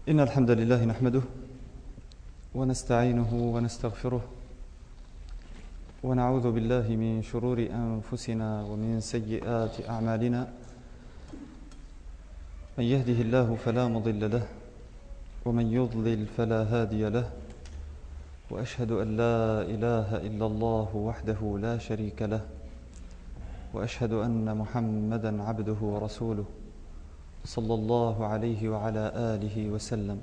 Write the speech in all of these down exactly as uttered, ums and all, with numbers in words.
إن الحمد لله نحمده ونستعينه ونستغفره ونعوذ بالله من شرور أنفسنا ومن سيئات أعمالنا. من يهده الله فلا مضل له ومن يضلل فلا هادي له، وأشهد أن لا إله إلا الله وحده لا شريك له، وأشهد أن محمدًا عبده ورسوله صلى الله عليه وعلى آله وسلم.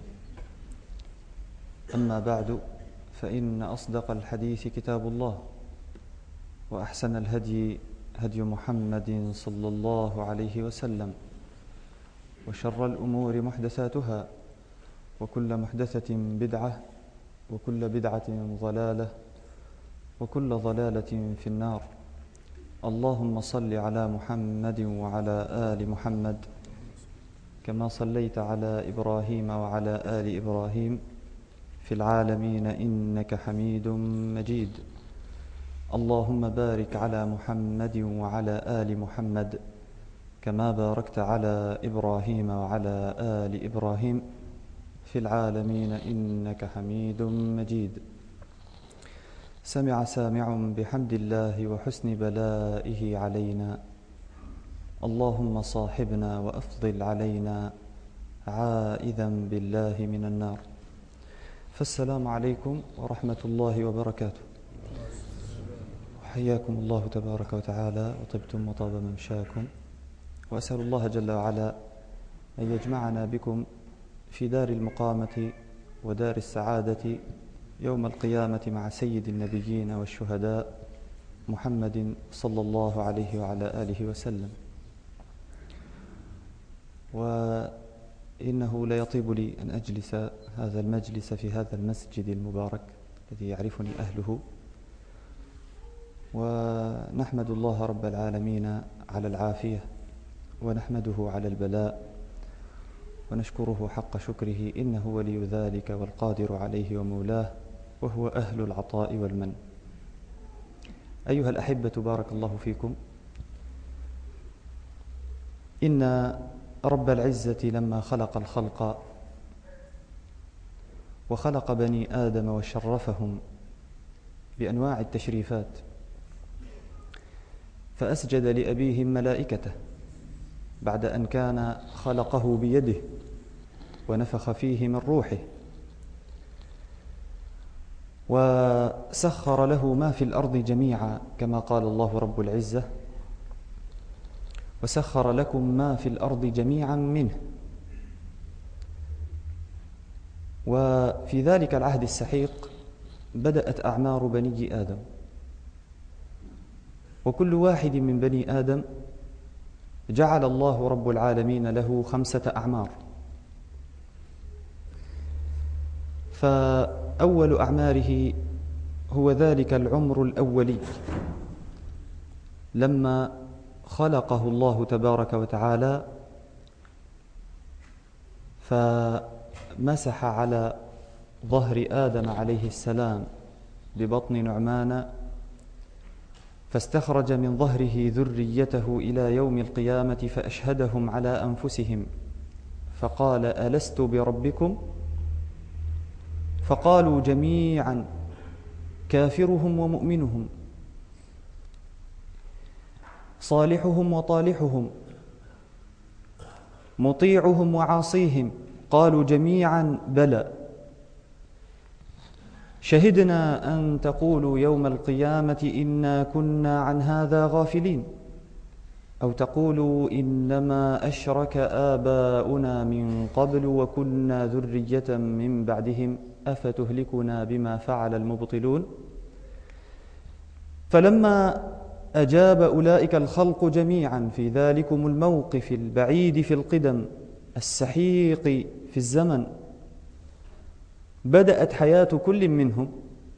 أما بعد، فإن أصدق الحديث كتاب الله، وأحسن الهدي هدي محمد صلى الله عليه وسلم، وشر الأمور محدثاتها، وكل محدثة بدعة، وكل بدعة ضلالة، وكل ضلالة في النار. اللهم صل على محمد وعلى آل محمد كما صليت على إبراهيم وعلى آل إبراهيم في العالمين إنك حميد مجيد. اللهم بارك على محمد وعلى آل محمد كما باركت على إبراهيم وعلى آل إبراهيم في العالمين إنك حميد مجيد. سمع سامع بحمد الله وحسن بلائه علينا، اللهم صاحبنا وأفضل علينا عائذا بالله من النار. فالسلام عليكم ورحمة الله وبركاته. حياكم الله تبارك وتعالى، وطبتم وطاب ممشاكم، وأسأل الله جل وعلا أن يجمعنا بكم في دار المقامة ودار السعادة يوم القيامة مع سيد النبيين والشهداء محمد صلى الله عليه وعلى آله وسلم. وإنه ليطيب لي أن أجلس هذا المجلس في هذا المسجد المبارك الذي يعرفني أهله، ونحمد الله رب العالمين على العافية، ونحمده على البلاء، ونشكره حق شكره، إنه ولي ذلك والقادر عليه ومولاه، وهو أهل العطاء والمن. أيها الأحبة، بارك الله فيكم. إن رب العزة لما خلق الخلق وخلق بني آدم وشرفهم بأنواع التشريفات، فأسجد لأبيهم ملائكته بعد أن كان خلقه بيده ونفخ فيه من روحه، وسخر له ما في الأرض جميعا كما قال الله رب العزة: وسخر لكم ما في الأرض جميعا منه. وفي ذلك العهد السحيق بدأت أعمار بني آدم، وكل واحد من بني آدم جعل الله رب العالمين له خمسة أعمار. فأول أعماره هو ذلك العمر الأولي، لما خلقه الله تبارك وتعالى فمسح على ظهر آدم عليه السلام ببطن نعمان، فاستخرج من ظهره ذريته إلى يوم القيامة فأشهدهم على أنفسهم فقال: ألست بربكم؟ فقالوا جميعا كافرهم ومؤمنهم، صالحهم وطالحهم، مطيعهم وعاصيهم، قالوا جميعا بلى. شهدنا أن تقولوا يوم القيامة إنا كنا عن هذا غافلين، أو تقولوا إنما أشرك آباؤنا من قبل وكنا ذرية من بعدهم أفتهلكنا بما فعل المبطلون. فلما أجاب أولئك الخلق جميعا في ذلكم الموقف البعيد في القدم السحيق في الزمن، بدأت حياة كل منهم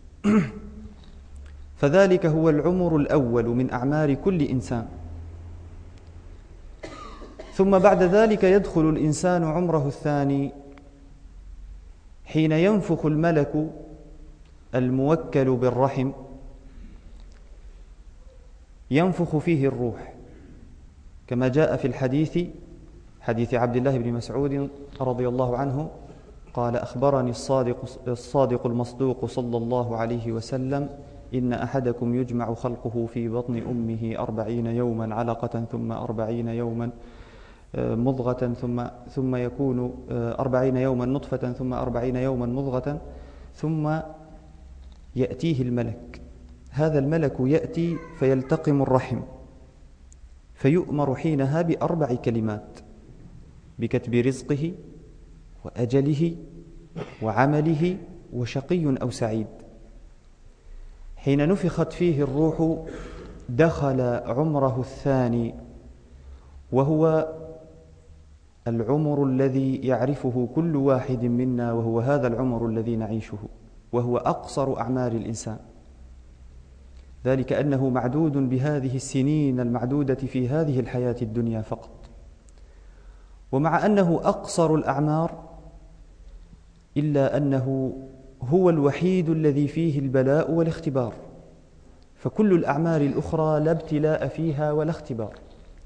فذلك هو العمر الأول من أعمار كل إنسان. ثم بعد ذلك يدخل الإنسان عمره الثاني حين ينفخ الملك الموكل بالرحم، ينفخ فيه الروح، كما جاء في الحديث حديث عبد الله بن مسعود رضي الله عنه قال: أخبرني الصادق, الصادق المصدوق صلى الله عليه وسلم: إن أحدكم يجمع خلقه في بطن أمه أربعين يوما علقة ثم أربعين يوما مضغة ثم ثم يكون أربعين يوما نطفة ثم أربعين يوما مضغة ثم يأتيه الملك. هذا الملك يأتي فيلتقم الرحم، فيؤمر حينها بأربع كلمات: بكتب رزقه وأجله وعمله وشقي أو سعيد. حين نفخت فيه الروح دخل عمره الثاني، وهو العمر الذي يعرفه كل واحد منا، وهو هذا العمر الذي نعيشه، وهو أقصر أعمار الإنسان، ذلك أنه معدود بهذه السنين المعدودة في هذه الحياة الدنيا فقط. ومع أنه أقصر الأعمار إلا أنه هو الوحيد الذي فيه البلاء والاختبار، فكل الأعمار الأخرى لا ابتلاء فيها ولا اختبار.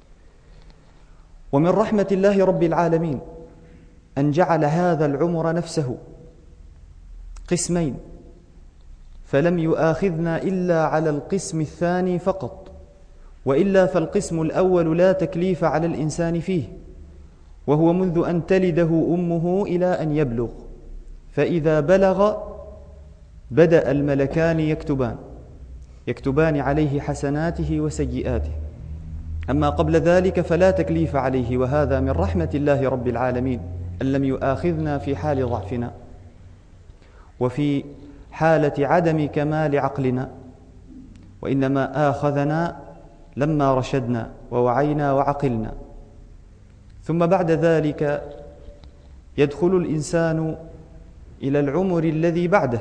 ومن رحمة الله رب العالمين أن جعل هذا العمر نفسه قسمين، فلم يؤاخذنا إلا على القسم الثاني فقط، وإلا فالقسم الأول لا تكليف على الإنسان فيه، وهو منذ أن تلده أمه إلى أن يبلغ، فإذا بلغ بدأ الملكان يكتبان يكتبان عليه حسناته وسيئاته. أما قبل ذلك فلا تكليف عليه، وهذا من رحمة الله رب العالمين أن لم يؤاخذنا في حال ضعفنا وفي حالة عدم كمال عقلنا، وإنما آخذنا لما رشدنا ووعينا وعقلنا. ثم بعد ذلك يدخل الإنسان إلى العمر الذي بعده،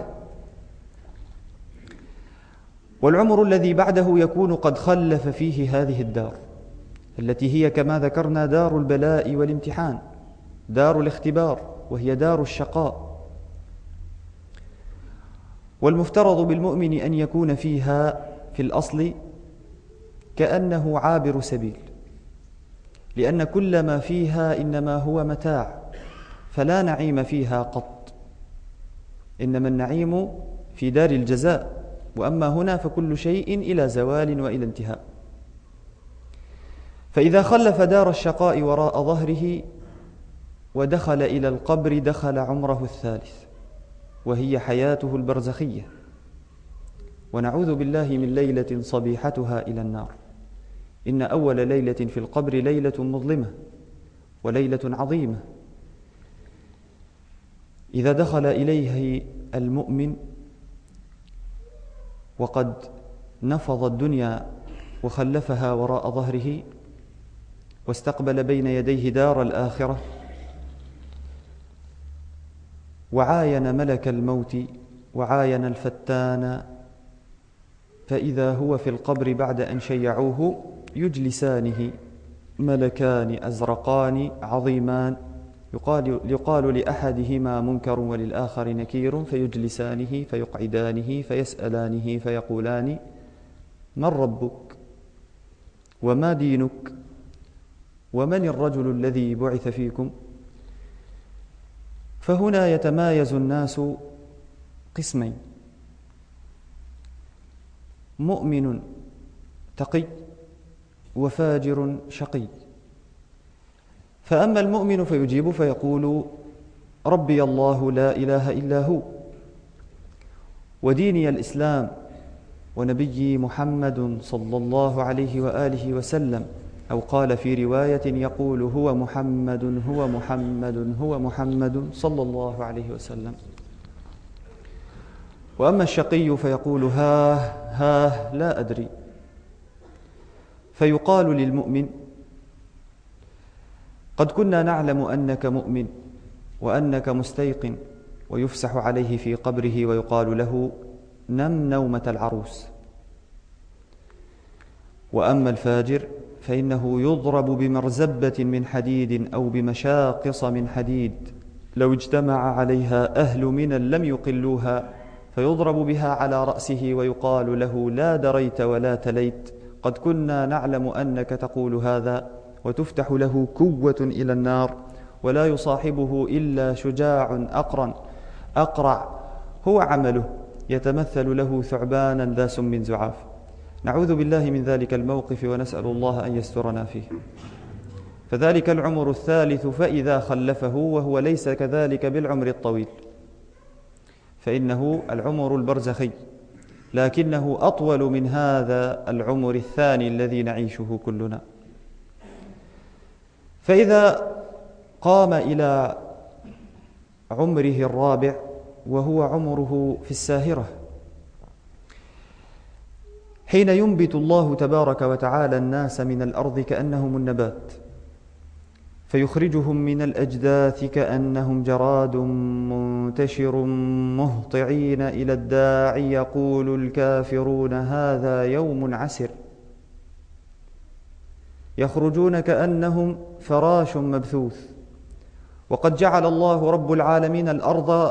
والعمر الذي بعده يكون قد خلف فيه هذه الدار التي هي كما ذكرنا دار البلاء والامتحان، دار الاختبار، وهي دار الشقاء. والمفترض بالمؤمن أن يكون فيها في الأصل كأنه عابر سبيل، لأن كل ما فيها إنما هو متاع، فلا نعيم فيها قط، إنما النعيم في دار الجزاء، وأما هنا فكل شيء إلى زوال وإلى انتهاء. فإذا خلف دار الشقاء وراء ظهره ودخل إلى القبر دخل عمره الثالث، وهي حياته البرزخية، ونعوذ بالله من ليلة صبيحتها إلى النار. إن أول ليلة في القبر ليلة مظلمة وليلة عظيمة، إذا دخل إليه المؤمن وقد نفض الدنيا وخلفها وراء ظهره واستقبل بين يديه دار الآخرة، وعاين ملك الموت وعاين الفتان، فإذا هو في القبر بعد أن شيعوه يجلسانه ملكان أزرقان عظيمان، يقال, يقال لأحدهما منكر وللآخر نكير، فيجلسانه فيقعدانه فيسألانه فيقولان: من ربك وما دينك ومن الرجل الذي بعث فيكم؟ فهنا يتمايز الناس قسمين: مؤمن تقي وفاجر شقي. فأما المؤمن فيجيب فيقول: ربي الله لا إله إلا هو، وديني الإسلام، ونبيي محمد صلى الله عليه وآله وسلم، أو قال في رواية يقول: هو محمد هو محمد هو محمد صلى الله عليه وسلم. وأما الشقي فيقول: هاه هاه لا أدري. فيقال للمؤمن: قد كنا نعلم أنك مؤمن وأنك مستيقن، ويفسح عليه في قبره ويقال له: نم نومة العروس. وأما الفاجر فإنه يضرب بمرزبة من حديد أو بمشاقص من حديد، لو اجتمع عليها أهل منى لم يقلوها، فيضرب بها على رأسه ويقال له: لا دريت ولا تليت، قد كنا نعلم أنك تقول هذا. وتفتح له كوة إلى النار ولا يصاحبه إلا شجاع أقرن أقرع هو عمله يتمثل له ثعبانا ذا سم زعاف. نعوذ بالله من ذلك الموقف ونسأل الله أن يسترنا فيه. فذلك العمر الثالث فإذا خلفه، وهو ليس كذلك بالعمر الطويل، فإنه العمر البرزخي، لكنه أطول من هذا العمر الثاني الذي نعيشه كلنا. فإذا قام إلى عمره الرابع وهو عمره في الساهرة، حين ينبت الله تبارك وتعالى الناس من الأرض كأنهم النبات، فيخرجهم من الأجداث كأنهم جراد منتشر مهطعين إلى الداعي يقول الكافرون هذا يوم عسر، يخرجون كأنهم فراش مبثوث. وقد جعل الله رب العالمين الأرض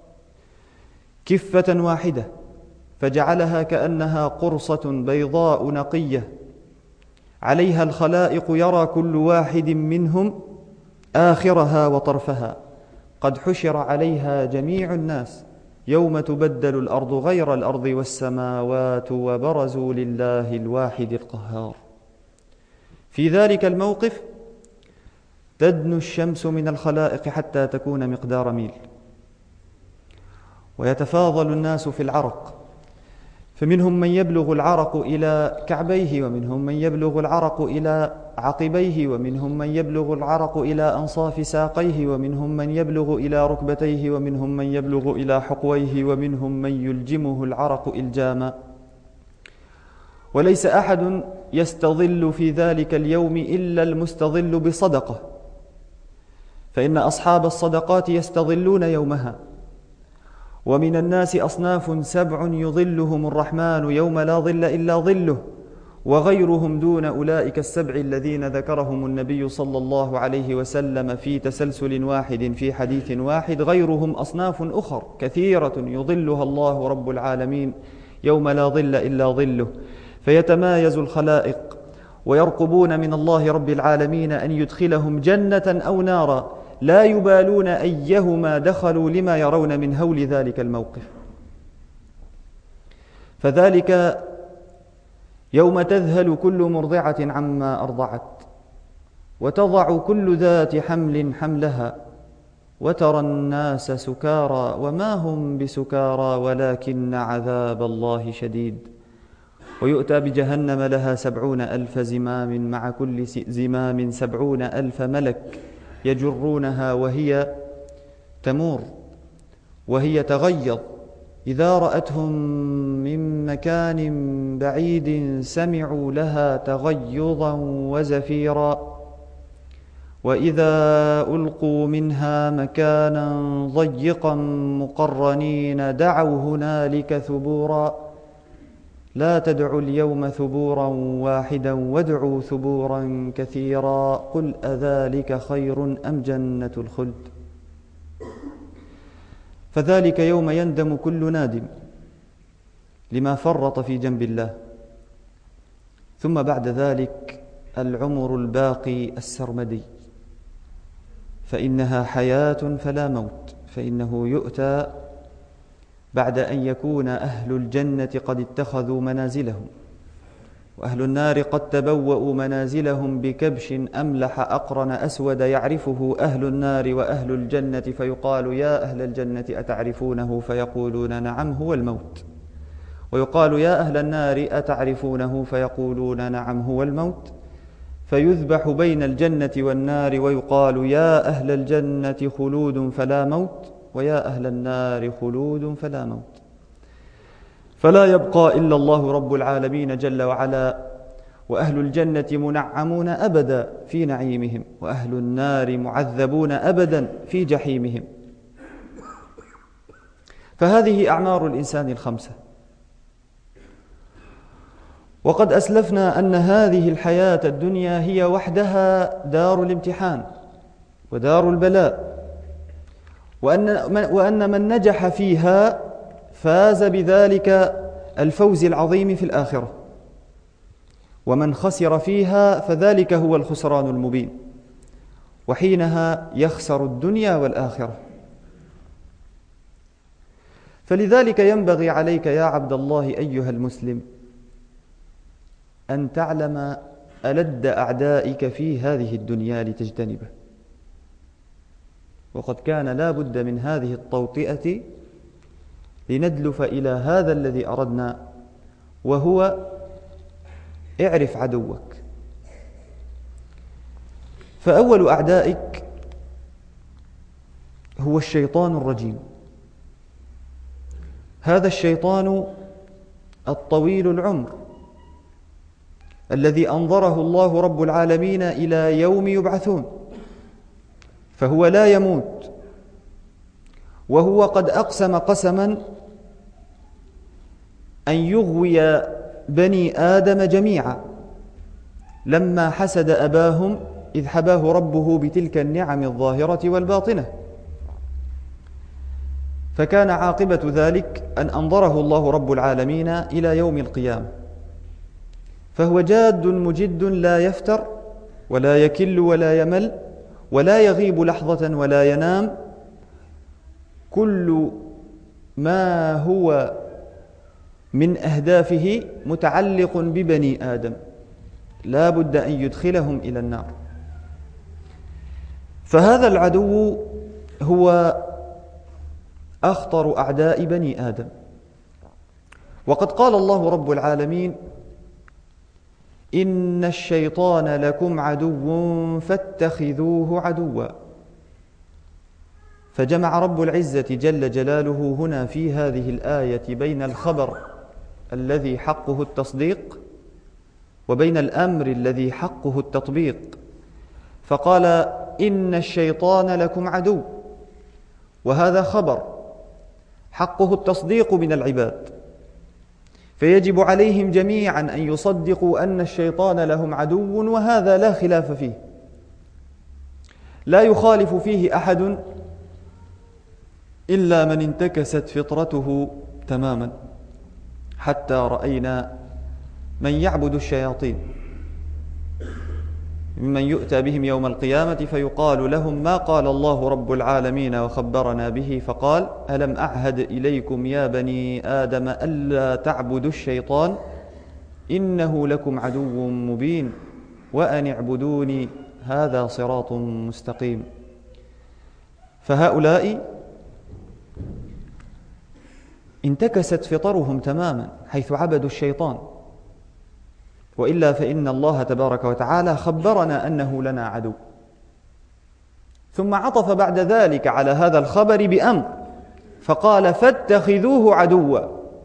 كفة واحدة، فجعلها كأنها قرصة بيضاء نقية عليها الخلائق يرى كل واحد منهم آخرها وطرفها. قد حشر عليها جميع الناس يوم تبدل الأرض غير الأرض والسماوات وبرزوا لله الواحد القهار. في ذلك الموقف تدنو الشمس من الخلائق حتى تكون مقدار ميل، ويتفاضل الناس في العرق، فمنهم من يبلغ العرق إلى كعبيه، ومنهم من يبلغ العرق إلى عقبيه، ومنهم من يبلغ العرق إلى أنصاف ساقيه، ومنهم من يبلغ إلى ركبتيه، ومنهم من يبلغ إلى حقويه، ومنهم من يلجمه العرق إلجاما. وليس أحد يستظل في ذلك اليوم إلا المستظل بصدقة، فإن أصحاب الصدقات يستظلون يومها. ومن الناس أصناف سبع يظلهم الرحمن يوم لا ظل إلا ظله، وغيرهم دون أولئك السبع الذين ذكرهم النبي صلى الله عليه وسلم في تسلسل واحد في حديث واحد، غيرهم أصناف أخر كثيرة يظلها الله رب العالمين يوم لا ظل إلا ظله، فيتمايز الخلائق ويرقبون من الله رب العالمين أن يدخلهم جنة أو نارا، لا يبالون أيهما دخلوا لما يرون من هول ذلك الموقف. فذلك يوم تذهل كل مرضعة عما أرضعت، وتضع كل ذات حمل حملها، وترى الناس سكارى وما هم بسكارى ولكن عذاب الله شديد. ويؤتى بجهنم لها سبعون ألف زمام، مع كل زمام سبعون ألف ملك يجرونها وهي تمور وهي تغيظ. إذا رأتهم من مكان بعيد سمعوا لها تغيظا وزفيرا، وإذا ألقوا منها مكانا ضيقا مقرنين دعوا هنالك ثبورا. لا تدعوا اليوم ثبورا واحدا وادعوا ثبورا كثيرا. قل أذلك خير أم جنة الخلد؟ فذلك يوم يندم كل نادم لما فرط في جنب الله. ثم بعد ذلك العمر الباقي السرمدي، فإنها حياة فلا موت، فإنه يؤتى بعد أن يكون أهل الجنة قد اتخذوا منازلهم، وأهل النار قد تبوأوا منازلهم بكبش أملح أقرن أسود يعرفه أهل النار وأهل الجنة، فيقال يا أهل الجنة أتعرفونه؟ فيقولون نعم هو الموت. ويقال يا أهل النار أتعرفونه؟ فيقولون نعم هو الموت. فيذبح بين الجنة والنار ويقال يا أهل الجنة خلود فلا موت، ويا أهل النار خلود فلا موت. فلا يبقى إلا الله رب العالمين جل وعلا، وأهل الجنة منعمون أبدا في نعيمهم، وأهل النار معذبون أبدا في جحيمهم. فهذه أعمار الإنسان الخمسة. وقد أسلفنا أن هذه الحياة الدنيا هي وحدها دار الامتحان ودار البلاء، وأن وأن من نجح فيها فاز بذلك الفوز العظيم في الآخرة، ومن خسر فيها فذلك هو الخسران المبين. وحينها يخسر الدنيا والآخرة. فلذلك ينبغي عليك يا عبد الله أيها المسلم أن تعلم ألد أعدائك في هذه الدنيا لتجتنبه. وقد كان لا بد من هذه التوطئة لندلف إلى هذا الذي أردنا، وهو اعرف عدوك. فأول أعدائك هو الشيطان الرجيم. هذا الشيطان الطويل العمر الذي أنظره الله رب العالمين إلى يوم يبعثون، فهو لا يموت، وهو قد أقسم قسما أن يغوي بني آدم جميعا لما حسد أباهم إذ حباه ربه بتلك النعم الظاهرة والباطنة. فكان عاقبة ذلك أن أنظره الله رب العالمين إلى يوم القيامة، فهو جاد مجد لا يفتر ولا يكل ولا يمل ولا يغيب لحظة ولا ينام. كل ما هو من أهدافه متعلق ببني آدم، لا بد أن يدخلهم إلى النار. فهذا العدو هو أخطر أعداء بني آدم. وقد قال الله رب العالمين: إن الشيطان لكم عدو فاتخذوه عدوا. فجمع رب العزة جل جلاله هنا في هذه الآية بين الخبر الذي حقه التصديق وبين الأمر الذي حقه التطبيق، فقال: إن الشيطان لكم عدو، وهذا خبر حقه التصديق من العباد، فيجب عليهم جميعا أن يصدقوا أن الشيطان لهم عدو، وهذا لا خلاف فيه، لا يخالف فيه أحد إلا من انتكست فطرته تماما، حتى رأينا من يعبد الشياطين ممن يؤتى بهم يوم القيامة فيقال لهم: ما قال الله رب العالمين وخبرنا به، فقال: ألم أعهد إليكم يا بني آدم ألا تعبدوا الشيطان إنه لكم عدو مبين وأن اعبدوني هذا صراط مستقيم. فهؤلاء انتكست فطرهم تماما حيث عبدوا الشيطان، وإلا فإن الله تبارك وتعالى خبرنا أنه لنا عدو، ثم عطف بعد ذلك على هذا الخبر بأمر فقال: فاتخذوه عدوا.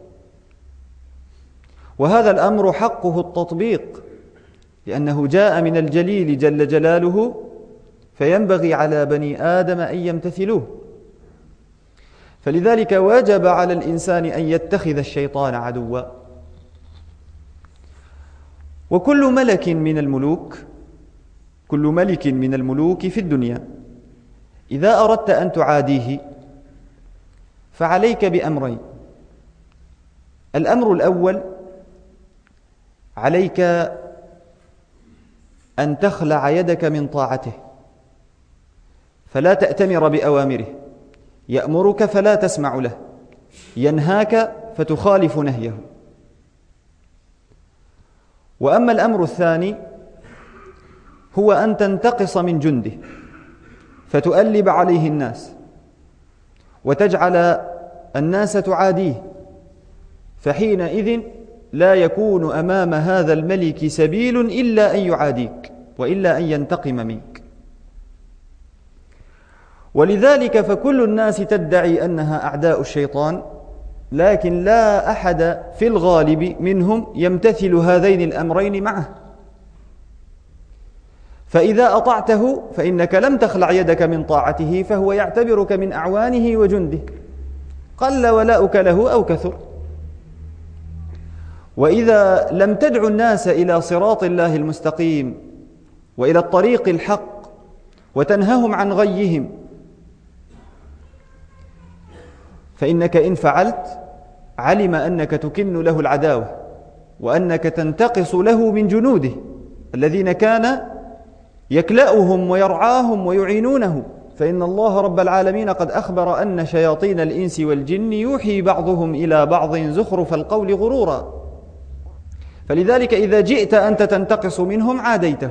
وهذا الأمر حقه التطبيق، لأنه جاء من الجليل جل جلاله، فينبغي على بني آدم أن يمتثلوه. فلذلك وجب على الإنسان أن يتخذ الشيطان عدوا. وكل ملك من الملوك كل ملك من الملوك في الدنيا إذا أردت أن تعاديه فعليك بأمرين. الأمر الأول: عليك أن تخلع يدك من طاعته، فلا تأتمر بأوامره. يأمرك فلا تسمع له، ينهاك فتخالف نهيه. وأما الأمر الثاني هو أن تنتقص من جنده فتؤلب عليه الناس وتجعل الناس تعاديه، فحينئذ لا يكون أمام هذا الملك سبيل إلا أن يعاديك وإلا أن ينتقم منك. ولذلك فكل الناس تدعي أنها أعداء الشيطان، لكن لا أحد في الغالب منهم يمتثل هذين الأمرين معه. فإذا أطعته فإنك لم تخلع يدك من طاعته، فهو يعتبرك من أعوانه وجنده، قل ولاؤك له أو كثر. وإذا لم تدع الناس إلى صراط الله المستقيم وإلى الطريق الحق وتنههم عن غيهم، فإنك إن فعلت علم أنك تكن له العداوة، وأنك تنتقص له من جنوده الذين كان يكلأهم ويرعاهم ويعينونه، فإن الله رب العالمين قد أخبر أن شياطين الإنس والجن يوحي بعضهم إلى بعض زخرف القول غرورا، فلذلك إذا جئت أنت تنتقص منهم عاديته.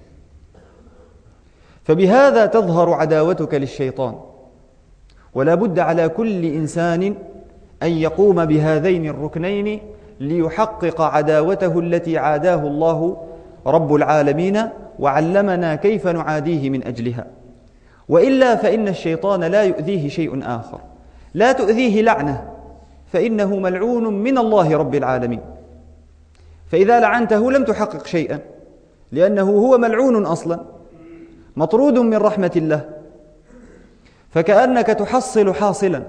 فبهذا تظهر عداوتك للشيطان، ولا بد على كل إنسان أن يقوم بهذين الركنين ليحقق عداوته التي عاداه الله رب العالمين وعلمنا كيف نعاديه من أجلها. وإلا فإن الشيطان لا يؤذيه شيء آخر، لا تؤذيه لعنة، فإنه ملعون من الله رب العالمين، فإذا لعنته لم تحقق شيئا، لأنه هو ملعون أصلا، مطرود من رحمة الله، فكأنك تحصل حاصلا.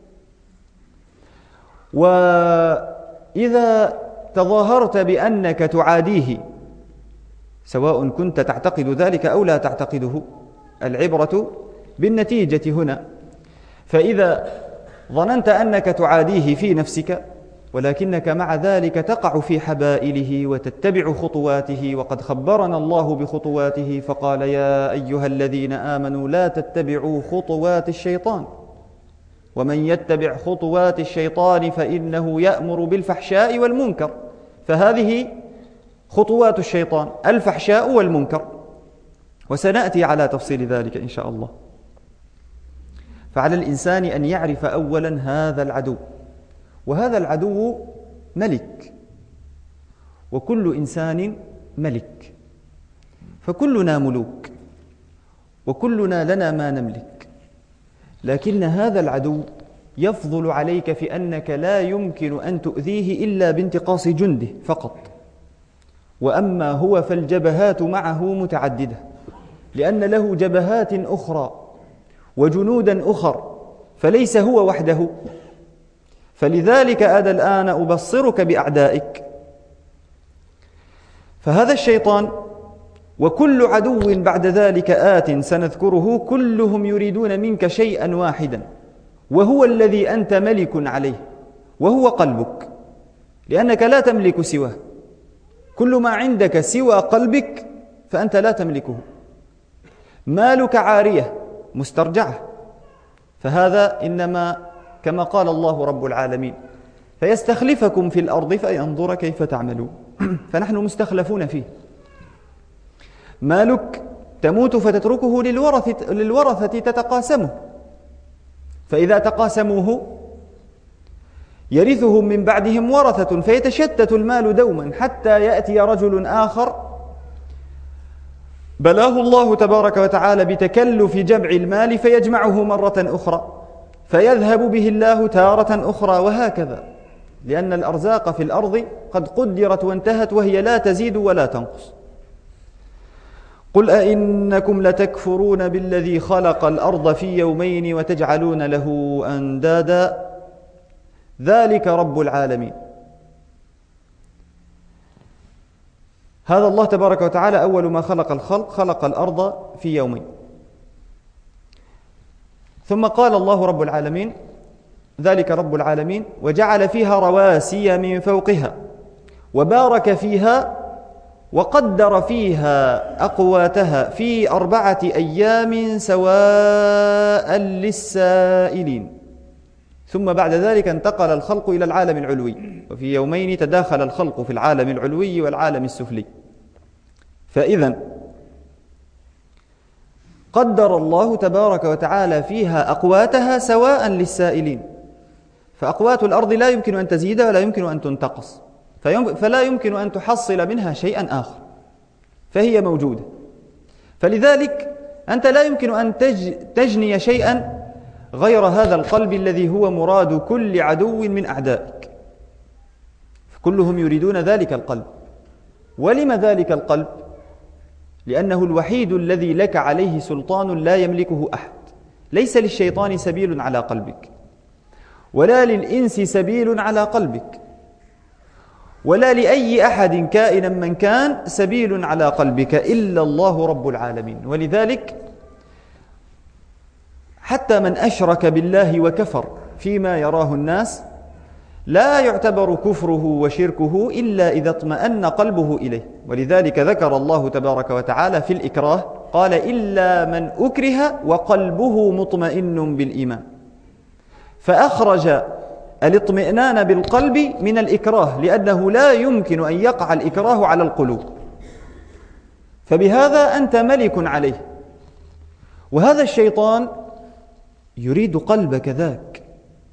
وإذا تظاهرت بأنك تعاديه، سواء كنت تعتقد ذلك أو لا تعتقده، العبرة بالنتيجة هنا. فإذا ظننت أنك تعاديه في نفسك، ولكنك مع ذلك تقع في حبائله وتتبع خطواته، وقد خبرنا الله بخطواته فقال: يا أيها الذين آمنوا لا تتبعوا خطوات الشيطان، ومن يتبع خطوات الشيطان فإنه يأمر بالفحشاء والمنكر. فهذه خطوات الشيطان، الفحشاء والمنكر، وسنأتي على تفصيل ذلك إن شاء الله. فعلى الإنسان أن يعرف أولا هذا العدو، وهذا العدو ملك، وكل إنسان ملك، فكلنا ملوك، وكلنا لنا ما نملك، لكن هذا العدو يفضل عليك في أنك لا يمكن أن تؤذيه إلا بانتقاص جنده فقط. وأما هو فالجبهات معه متعددة، لأن له جبهات أخرى وجنودا أخر، فليس هو وحده. فلذلك أنا الآن أبصرك بأعدائك. فهذا الشيطان وكل عدو بعد ذلك آت سنذكره، كلهم يريدون منك شيئا واحدا، وهو الذي أنت ملك عليه، وهو قلبك، لأنك لا تملك سواه. كل ما عندك سوى قلبك فأنت لا تملكه. مالك عارية مسترجعة، فهذا إنما كما قال الله رب العالمين: فيستخلفكم في الأرض فينظر كيف تعملون. فنحن مستخلفون فيه. مالك تموت فتتركه للورثة, للورثة تتقاسمه، فإذا تقاسموه يرثهم من بعدهم ورثة، فيتشتت المال دوما حتى يأتي رجل آخر بلاه الله تبارك وتعالى بتكلف جمع المال فيجمعه مرة أخرى، فيذهب به الله تارة أخرى، وهكذا، لأن الأرزاق في الأرض قد قدرت وانتهت، وهي لا تزيد ولا تنقص. قل أئنكم لتكفرون بالذي خلق الأرض في يومين وتجعلون له أندادا ذلك رب العالمين. هذا الله تبارك وتعالى أول ما خلق الخلق خلق الأرض في يومين، ثم قال الله رب العالمين ذلك رب العالمين وجعل فيها رواسي من فوقها وبارك فيها وقدر فيها أقواتها في أربعة أيام سواء للسائلين. ثم بعد ذلك انتقل الخلق إلى العالم العلوي، وفي يومين تداخل الخلق في العالم العلوي والعالم السفلي. فإذا قدر الله تبارك وتعالى فيها أقواتها سواء للسائلين، فأقوات الأرض لا يمكن أن تزيد ولا يمكن أن تنتقص، فلا يمكن أن تحصل منها شيئا آخر، فهي موجودة. فلذلك أنت لا يمكن أن تجني شيئا غير هذا القلب الذي هو مراد كل عدو من أعدائك، فكلهم يريدون ذلك القلب. ولم ذلك القلب؟ لأنه الوحيد الذي لك عليه سلطان لا يملكه أحد. ليس للشيطان سبيل على قلبك، ولا للإنس سبيل على قلبك، ولا لأي أحد كائنا من كان سبيل على قلبك إلا الله رب العالمين. ولذلك حتى من أشرك بالله وكفر فيما يراه الناس لا يعتبر كفره وشركه إلا إذا اطمأن قلبه إليه. ولذلك ذكر الله تبارك وتعالى في الإكراه قال إلا من أكره وقلبه مطمئن بالإيمان، فأخرج الاطمئنان بالقلب من الإكراه، لأنه لا يمكن أن يقع الإكراه على القلوب، فبهذا أنت ملك عليه. وهذا الشيطان يريد قلبك ذاك،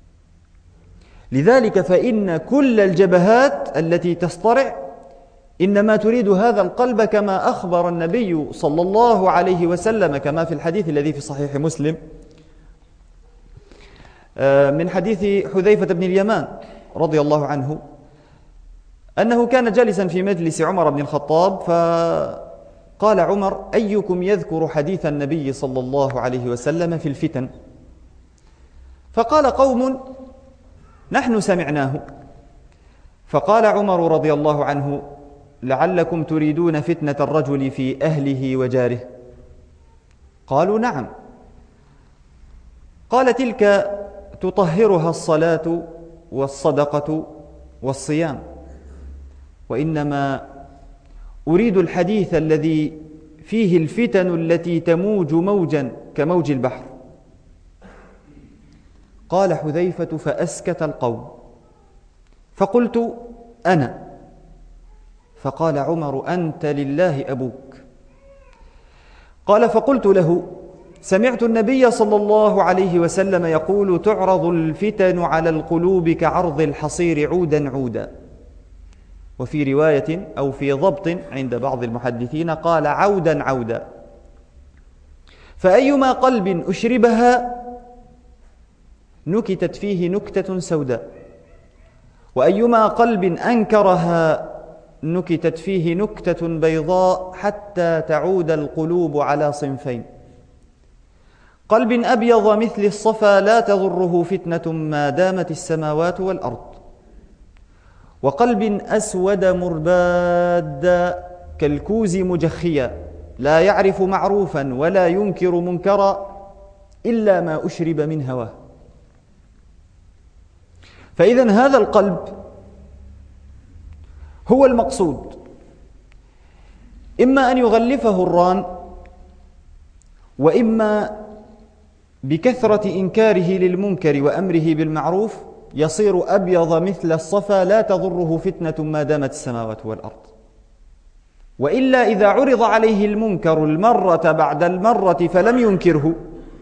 لذلك فإن كل الجبهات التي تصطرع إنما تريد هذا القلب، كما أخبر النبي صلى الله عليه وسلم كما في الحديث الذي في صحيح مسلم من حديث حذيفة بن اليمان رضي الله عنه أنه كان جالسا في مجلس عمر بن الخطاب، فقال عمر: أيكم يذكر حديث النبي صلى الله عليه وسلم في الفتن؟ فقال قوم: نحن سمعناه. فقال عمر رضي الله عنه: لعلكم تريدون فتنة الرجل في أهله وجاره؟ قالوا: نعم. قال: تلك تطهرها الصلاة والصدقة والصيام، وإنما أريد الحديث الذي فيه الفتن التي تموج موجا كموج البحر. قال حذيفة: فأسكت القوم، فقلت: أنا. فقال عمر: أنت لله أبوك. قال: فقلت له: سمعت النبي صلى الله عليه وسلم يقول: تعرض الفتن على القلوب كعرض الحصير عودا عودا. وفي رواية أو في ضبط عند بعض المحدثين قال: عودا عودا. فأيما قلب أشربها نكتت فيه نكتة سوداء، وأيما قلب أنكرها نكتت فيه نكتة بيضاء، حتى تعود القلوب على صنفين: قلب أبيض مثل الصفا لا تضره فتنة ما دامت السماوات والأرض، وقلب أسود مرباد كالكوز مجخيا لا يعرف معروفا ولا ينكر منكرا إلا ما أشرب من هواه. فإذن هذا القلب هو المقصود، إما أن يغلفه الران، وإما بكثرة إنكاره للمنكر وأمره بالمعروف يصير أبيض مثل الصفا لا تضره فتنة ما دامت السماوات والأرض. وإلا إذا عرض عليه المنكر المرة بعد المرة فلم ينكره،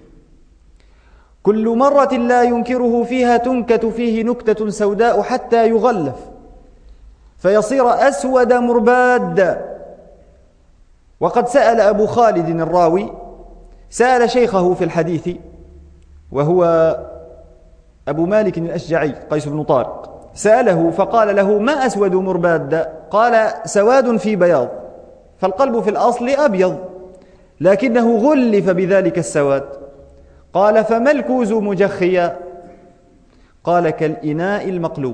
كل مرة لا ينكره فيها تنكت فيه نكتة سوداء حتى يغلف فيصير أسود مرباد. وقد سأل أبو خالد الراوي سأل شيخه في الحديث وهو أبو مالك الأشجعي قيس بن طارق، سأله فقال له: ما أسود مرباد؟ قال: سواد في بياض. فالقلب في الأصل أبيض لكنه غلف بذلك السواد. قال: فما الكوز مجخيا؟ قال: كالإناء المقلوب.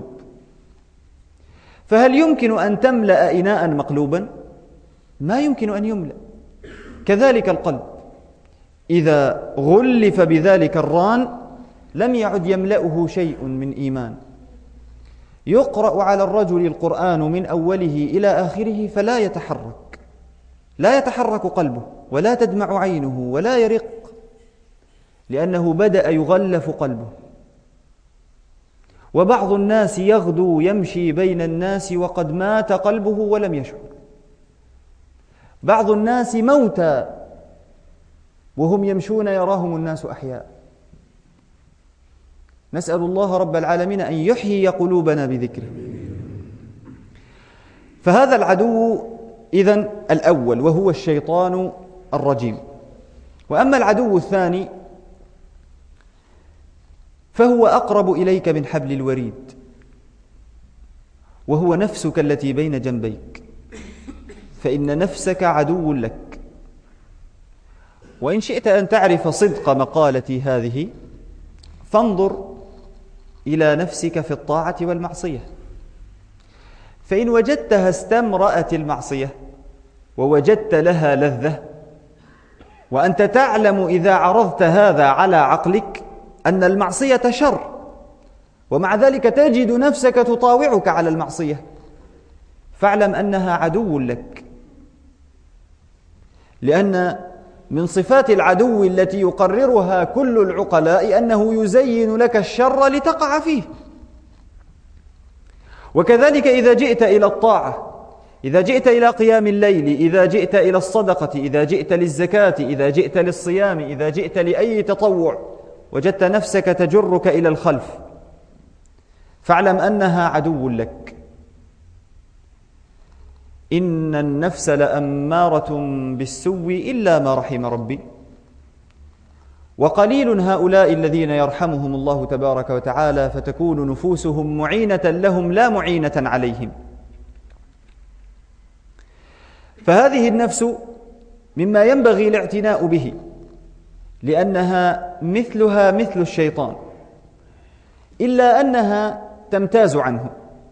فهل يمكن أن تملأ إناء مقلوبا؟ ما يمكن أن يملأ. كذلك القلب إذا غلف بذلك الران لم يعد يملأه شيء من إيمان. يقرأ على الرجل القرآن من أوله إلى آخره فلا يتحرك، لا يتحرك قلبه ولا تدمع عينه ولا يرق، لأنه بدأ يغلف قلبه. وبعض الناس يغدو يمشي بين الناس وقد مات قلبه ولم يشعر. بعض الناس موتى وهم يمشون يراهم الناس أحياء. نسأل الله رب العالمين أن يحيي قلوبنا بذكره. فهذا العدو إذن الأول وهو الشيطان الرجيم. وأما العدو الثاني فهو أقرب إليك من حبل الوريد، وهو نفسك التي بين جنبيك، فإن نفسك عدو لك. وإن شئت أن تعرف صدق مقالتي هذه فانظر إلى نفسك في الطاعة والمعصية، فإن وجدتها استمرأت المعصية ووجدت لها لذة، وأنت تعلم إذا عرضت هذا على عقلك أن المعصية شر ومع ذلك تجد نفسك تطاوعك على المعصية، فاعلم أنها عدو لك، لأن من صفات العدو التي يقررها كل العقلاء أنه يزين لك الشر لتقع فيه. وكذلك إذا جئت إلى الطاعة، إذا جئت إلى قيام الليل، إذا جئت إلى الصدقة، إذا جئت للزكاة، إذا جئت للصيام، إذا جئت لأي تطوع، وجدت نفسك تجرك إلى الخلف، فاعلم أنها عدو لك. إن النفس لأمارة بالسوء إلا ما رحم ربي، وقليل هؤلاء الذين يرحمهم الله تبارك وتعالى فتكون نفوسهم معينة لهم لا معينة عليهم. فهذه النفس مما ينبغي الاعتناء به، لأنها مثلها مثل الشيطان، إلا أنها تمتاز عنه.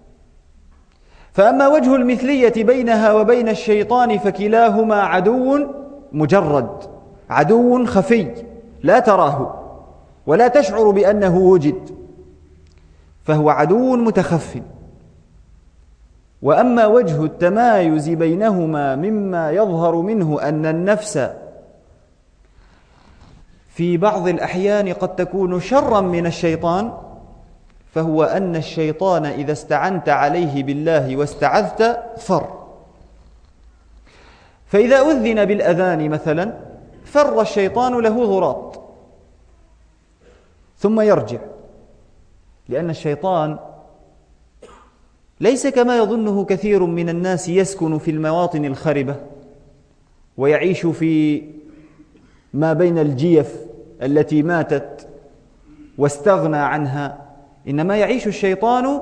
فأما وجه المثلية بينها وبين الشيطان فكلاهما عدو مجرد، عدو خفي لا تراه ولا تشعر بأنه وجد، فهو عدو متخف. وأما وجه التمايز بينهما مما يظهر منه أن النفس في بعض الأحيان قد تكون شرا من الشيطان، فهو أن الشيطان إذا استعنت عليه بالله واستعذت فر. فإذا أذن بالأذان مثلا فر الشيطان له ضراط ثم يرجع، لأن الشيطان ليس كما يظنه كثير من الناس يسكن في المواطن الخربة ويعيش في ما بين الجيف التي ماتت واستغنى عنها، إنما يعيش الشيطان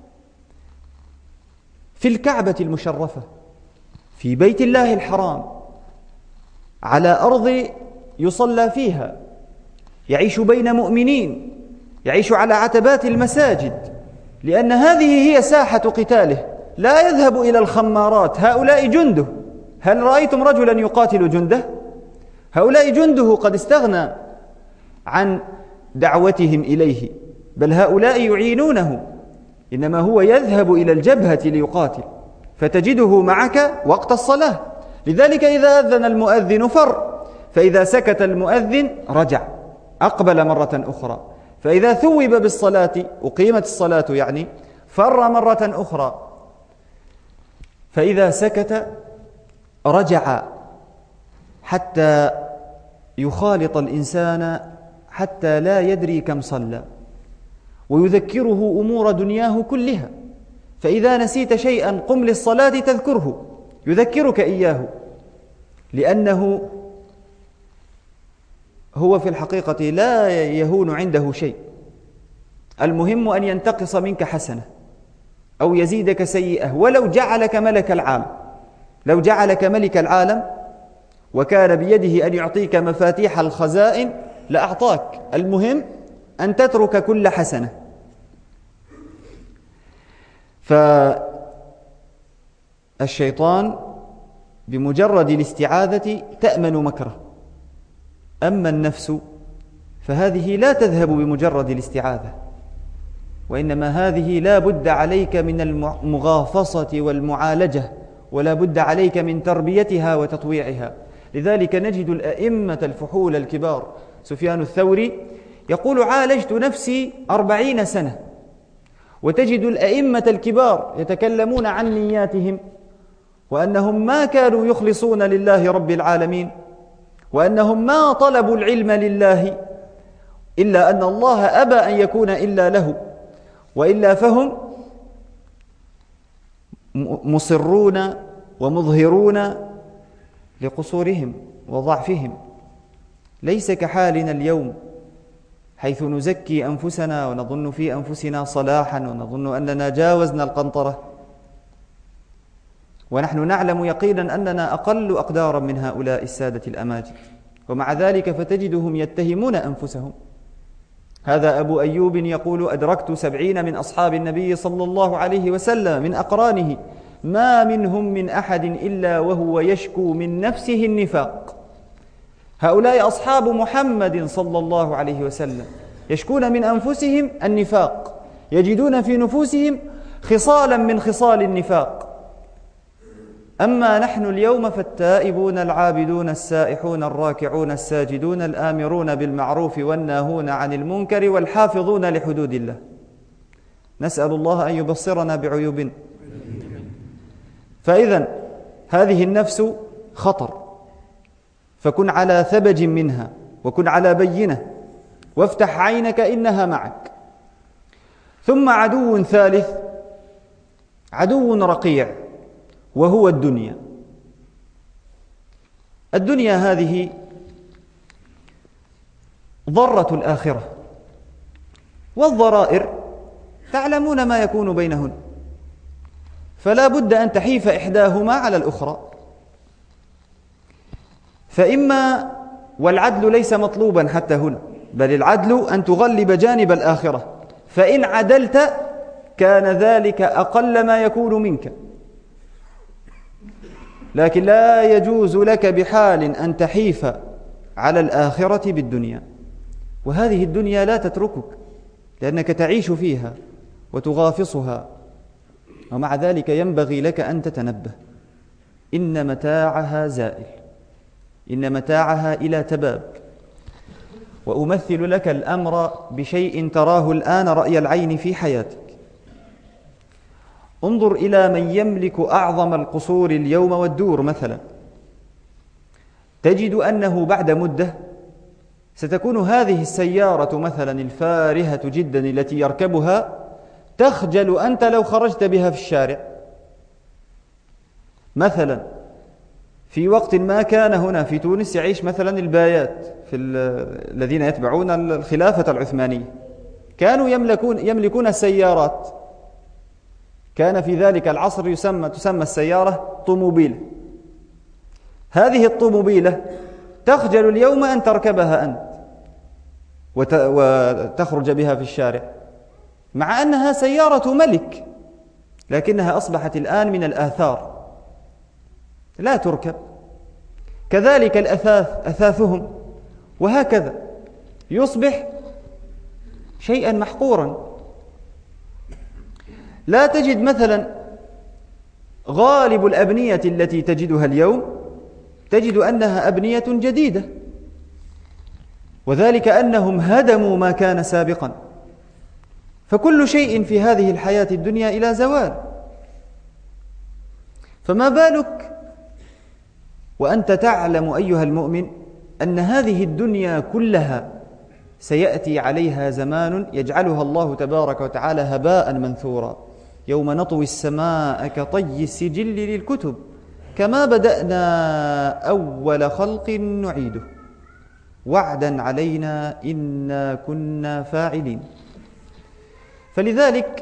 في الكعبة المشرفة، في بيت الله الحرام، على أرض يصلى فيها، يعيش بين مؤمنين، يعيش على عتبات المساجد، لأن هذه هي ساحة قتاله. لا يذهب إلى الخمارات، هؤلاء جنده. هل رأيتم رجلا يقاتل جنده؟ هؤلاء جنده قد استغنى عن دعوتهم إليه، بل هؤلاء يعينونه، إنما هو يذهب إلى الجبهة ليقاتل، فتجده معك وقت الصلاة. لذلك إذا أذن المؤذن فر، فإذا سكت المؤذن رجع أقبل مرة أخرى، فإذا ثوب بالصلاة أقيمت الصلاة يعني فر مرة أخرى، فإذا سكت رجع حتى يخالط الإنسان حتى لا يدري كم صلى، ويذكره أمور دنياه كلها. فإذا نسيت شيئا قم للصلاة تذكره، يذكرك إياه، لأنه هو في الحقيقة لا يهون عنده شيء، المهم أن ينتقص منك حسنة أو يزيدك سيئة، ولو جعلك ملك العالم، لو جعلك ملك العالم وكان بيده أن يعطيك مفاتيح الخزائن لأعطاك، المهم أن تترك كل حسنة. فالشيطان بمجرد الاستعاذة تأمن مكره، أما النفس فهذه لا تذهب بمجرد الاستعاذة، وإنما هذه لا بد عليك من المغافصة والمعالجة، ولا بد عليك من تربيتها وتطويعها. لذلك نجد الأئمة الفحول الكبار، سفيان الثوري يقول عالجت نفسي أربعين سنة، وتجد الأئمة الكبار يتكلمون عن نياتهم وأنهم ما كانوا يخلصون لله رب العالمين، وأنهم ما طلبوا العلم لله، إلا أن الله أبى أن يكون إلا له، وإلا فهم مصرون ومظهرون لقصورهم وضعفهم. ليس كحالنا اليوم حيث نزكي أنفسنا ونظن في أنفسنا صلاحا ونظن أننا جاوزنا القنطرة، ونحن نعلم يقينا أننا أقل أقدارا من هؤلاء السادة الأماجد، ومع ذلك فتجدهم يتهمون أنفسهم. هذا أبو أيوب يقول أدركت سبعين من أصحاب النبي صلى الله عليه وسلم من أقرانه ما منهم من أحد إلا وهو يشكو من نفسه النفاق. هؤلاء أصحاب محمد صلى الله عليه وسلم يشكون من أنفسهم النفاق، يجدون في نفوسهم خصالا من خصال النفاق. أما نحن اليوم فالتائبون العابدون السائحون الراكعون الساجدون الآمرون بالمعروف والناهون عن المنكر والحافظون لحدود الله. نسأل الله أن يبصرنا بعيوبنا. فإذا هذه النفس خطر، فكن على ثبج منها وكن على بينة وافتح عينك إنها معك. ثم عدو ثالث، عدو رقيع، وهو الدنيا. الدنيا هذه ضرة الآخرة، والضرائر تعلمون ما يكون بينهن، فلا بد أن تحيف إحداهما على الأخرى. فإما، والعدل ليس مطلوبا حتى هنا، بل العدل أن تغلب جانب الآخرة، فإن عدلت كان ذلك أقل ما يكون منك، لكن لا يجوز لك بحال أن تحيف على الآخرة بالدنيا. وهذه الدنيا لا تتركك، لأنك تعيش فيها وتغافصها، ومع ذلك ينبغي لك أن تتنبه. إن متاعها زائل، إن متاعها إلى تباب. وأمثل لك الأمر بشيء تراه الآن رأي العين في حياتك. انظر إلى من يملك أعظم القصور اليوم والدور مثلا، تجد أنه بعد مدة ستكون هذه السيارة مثلا الفارهة جدا التي يركبها تخجل أنت لو خرجت بها في الشارع. مثلا في وقت ما كان هنا في تونس يعيش مثلا البايات في الذين يتبعون الخلافة العثمانية، كانوا يملكون يملكون السيارات. كان في ذلك العصر يسمى تسمى السيارة طوموبيل. هذه الطوموبيلة تخجل اليوم أن تركبها أنت وتخرج بها في الشارع، مع أنها سيارة ملك، لكنها أصبحت الآن من الآثار لا تركب. كذلك الأثاث، أثاثهم، وهكذا يصبح شيئا محقورا. لا تجد مثلا غالب الأبنية التي تجدها اليوم تجد أنها أبنية جديدة، وذلك أنهم هدموا ما كان سابقا. فكل شيء في هذه الحياة الدنيا إلى زوال، فما بالك وأنت تعلم أيها المؤمن أن هذه الدنيا كلها سيأتي عليها زمان يجعلها الله تبارك وتعالى هباء منثورا. يوم نطوي السماء كطي السجل للكتب كما بدأنا أول خلق نعيده وعدا علينا إنا كنا فاعلين. فلذلك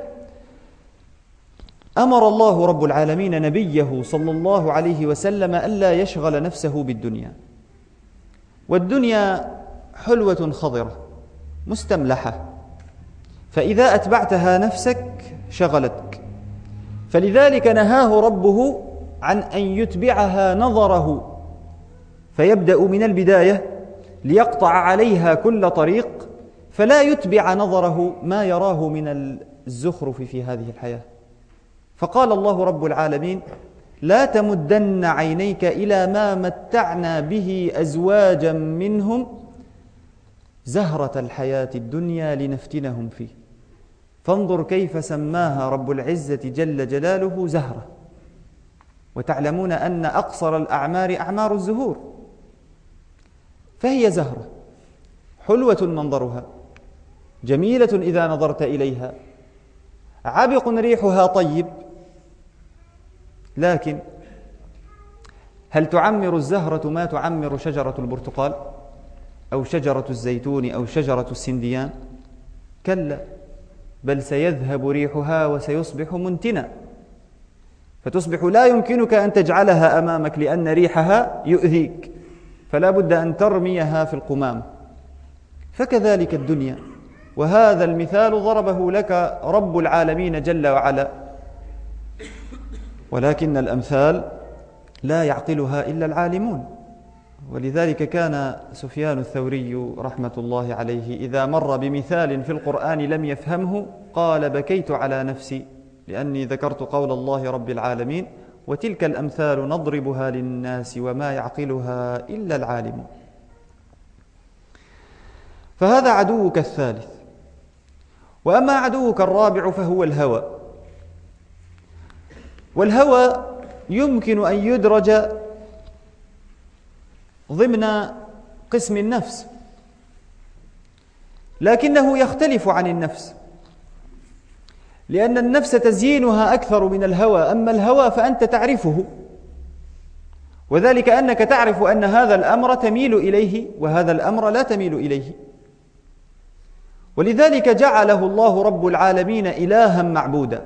أمر الله رب العالمين نبيه صلى الله عليه وسلم ألا يشغل نفسه بالدنيا. والدنيا حلوة خضرة مستملحة، فإذا أتبعتها نفسك شغلتك. فلذلك نهاه ربه عن أن يتبعها نظره، فيبدأ من البداية ليقطع عليها كل طريق، فلا يتبع نظره ما يراه من الزخرف في هذه الحياة. فقال الله رب العالمين: لا تمدن عينيك إلى ما متعنا به أزواجا منهم زهرة الحياة الدنيا لنفتنهم فيه. فانظر كيف سماها رب العزة جل جلاله زهرة. وتعلمون أن أقصر الأعمار أعمار الزهور، فهي زهرة حلوة منظرها، جميلة إذا نظرت إليها، عبق ريحها طيب. لكن هل تعمر الزهرة ما تعمر شجرة البرتقال أو شجرة الزيتون أو شجرة السنديان؟ كلا، بل سيذهب ريحها وسيصبح منتنا، فتصبح لا يمكنك أن تجعلها أمامك لأن ريحها يؤذيك، فلا بد أن ترميها في القمام. فكذلك الدنيا، وهذا المثال ضربه لك رب العالمين جل وعلا، ولكن الأمثال لا يعقلها إلا العالمون. ولذلك كان سفيان الثوري رحمة الله عليه إذا مر بمثال في القرآن لم يفهمه قال: بكيت على نفسي لأني ذكرت قول الله رب العالمين: وتلك الأمثال نضربها للناس وما يعقلها إلا العالمون. فهذا عدوك الثالث. وأما عدوك الرابع فهو الهوى. والهوى يمكن أن يدرج ضمن قسم النفس، لكنه يختلف عن النفس، لأن النفس تزيينها أكثر من الهوى. أما الهوى فأنت تعرفه، وذلك أنك تعرف أن هذا الأمر تميل إليه وهذا الأمر لا تميل إليه. ولذلك جعله الله رب العالمين إلها معبودا.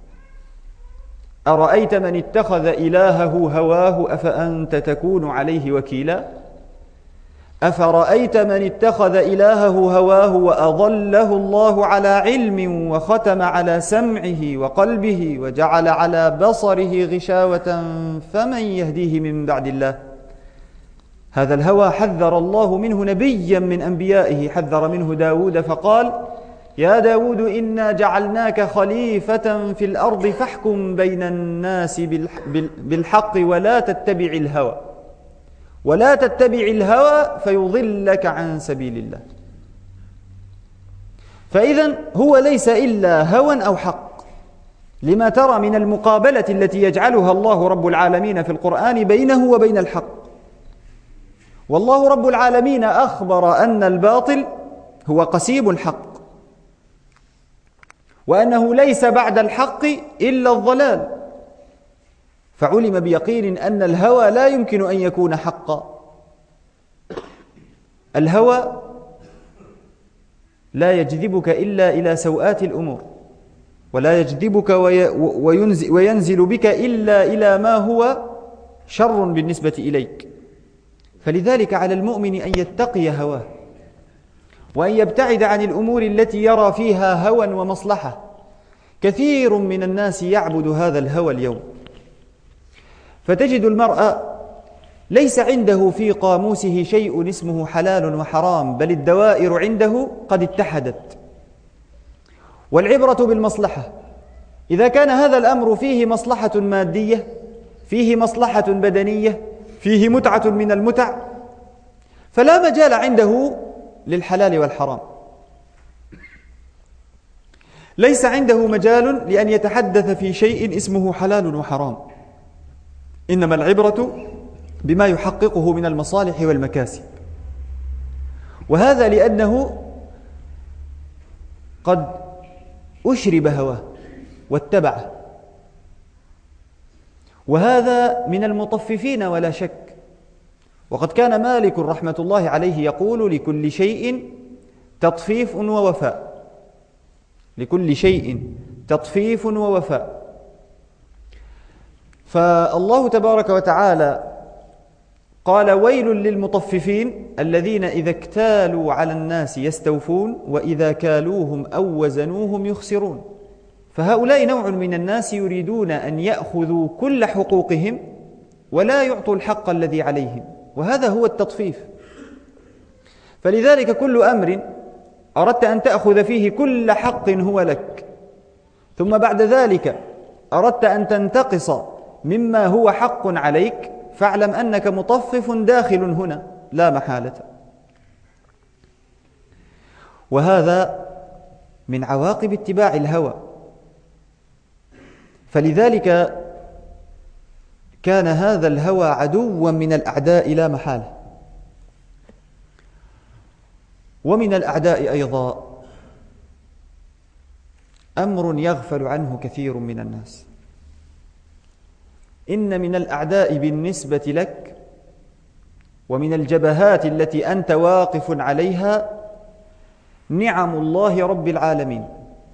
أرأيت من اتخذ إلهه هواه أفأنت تكون عليه وكيلا أفرأيت من اتخذ إلهه هواه وأضله الله على علم وختم على سمعه وقلبه وجعل على بصره غشاوة فمن يهديه من بعد الله. هذا الهوى حذر الله منه نبيا من أنبيائه، حذر منه داود فقال: يا داود إنا جعلناك خليفة في الأرض فاحكم بين الناس بالحق ولا تتبع الهوى ولا تتبع الهوى فيضلك عن سبيل الله. فإذن هو ليس إلا هوى أو حق، لما ترى من المقابلة التي يجعلها الله رب العالمين في القرآن بينه وبين الحق. والله رب العالمين أخبر أن الباطل هو قسيم الحق، وأنه ليس بعد الحق إلا الضلال، فعلم بيقين أن الهوى لا يمكن أن يكون حقا. الهوى لا يجذبك إلا إلى سوءات الأمور، ولا يجذبك وينزل بك إلا إلى ما هو شر بالنسبة إليك. فلذلك على المؤمن أن يتقي هواه، وأن يبتعد عن الأمور التي يرى فيها هوى ومصلحة. كثير من الناس يعبد هذا الهوى اليوم، فتجد المرء ليس عنده في قاموسه شيء اسمه حلال وحرام، بل الدوائر عنده قد اتحدت. والعبرة بالمصلحة. إذا كان هذا الأمر فيه مصلحة مادية، فيه مصلحة بدنية، فيه متعة من المتع، فلا مجال عنده للحلال والحرام، ليس عنده مجال لأن يتحدث في شيء اسمه حلال وحرام. إنما العبرة بما يحققه من المصالح والمكاسب، وهذا لأنه قد أشرب هواه واتبعه. وهذا من المطففين ولا شك. وقد كان مالك رحمة الله عليه يقول: لكل شيء تطفيف ووفاء، لكل شيء تطفيف ووفاء. فالله تبارك وتعالى قال: ويل للمطففين الذين إذا اكتالوا على الناس يستوفون وإذا كالوهم أو وزنوهم يخسرون. فهؤلاء نوع من الناس يريدون أن يأخذوا كل حقوقهم ولا يعطوا الحق الذي عليهم، وهذا هو التطفيف. فلذلك كل أمر أردت أن تأخذ فيه كل حق هو لك، ثم بعد ذلك أردت أن تنتقص مما هو حق عليك، فاعلم أنك مطفف داخل هنا لا محالة. وهذا من عواقب اتباع الهوى. فلذلك كان هذا الهوى عدوا من الأعداء لا محالة. ومن الأعداء أيضا أمر يغفل عنه كثير من الناس. إن من الأعداء بالنسبة لك ومن الجبهات التي أنت واقف عليها نعم الله رب العالمين،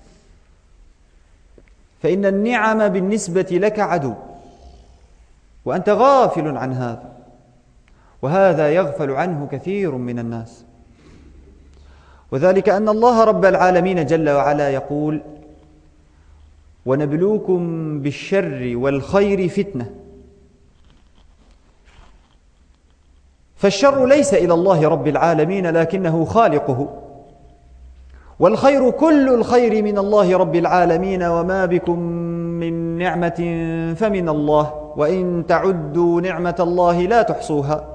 فإن النعم بالنسبة لك عدو وأنت غافل عن هذا، وهذا يغفل عنه كثير من الناس. وذلك أن الله رب العالمين جل وعلا يقول: ونبلوكم بالشر والخير فتنة. فالشر ليس إلى الله رب العالمين لكنه خالقه، والخير كل الخير من الله رب العالمين، وما بكم من نعمة فمن الله، وإن تعدوا نعمة الله لا تحصوها.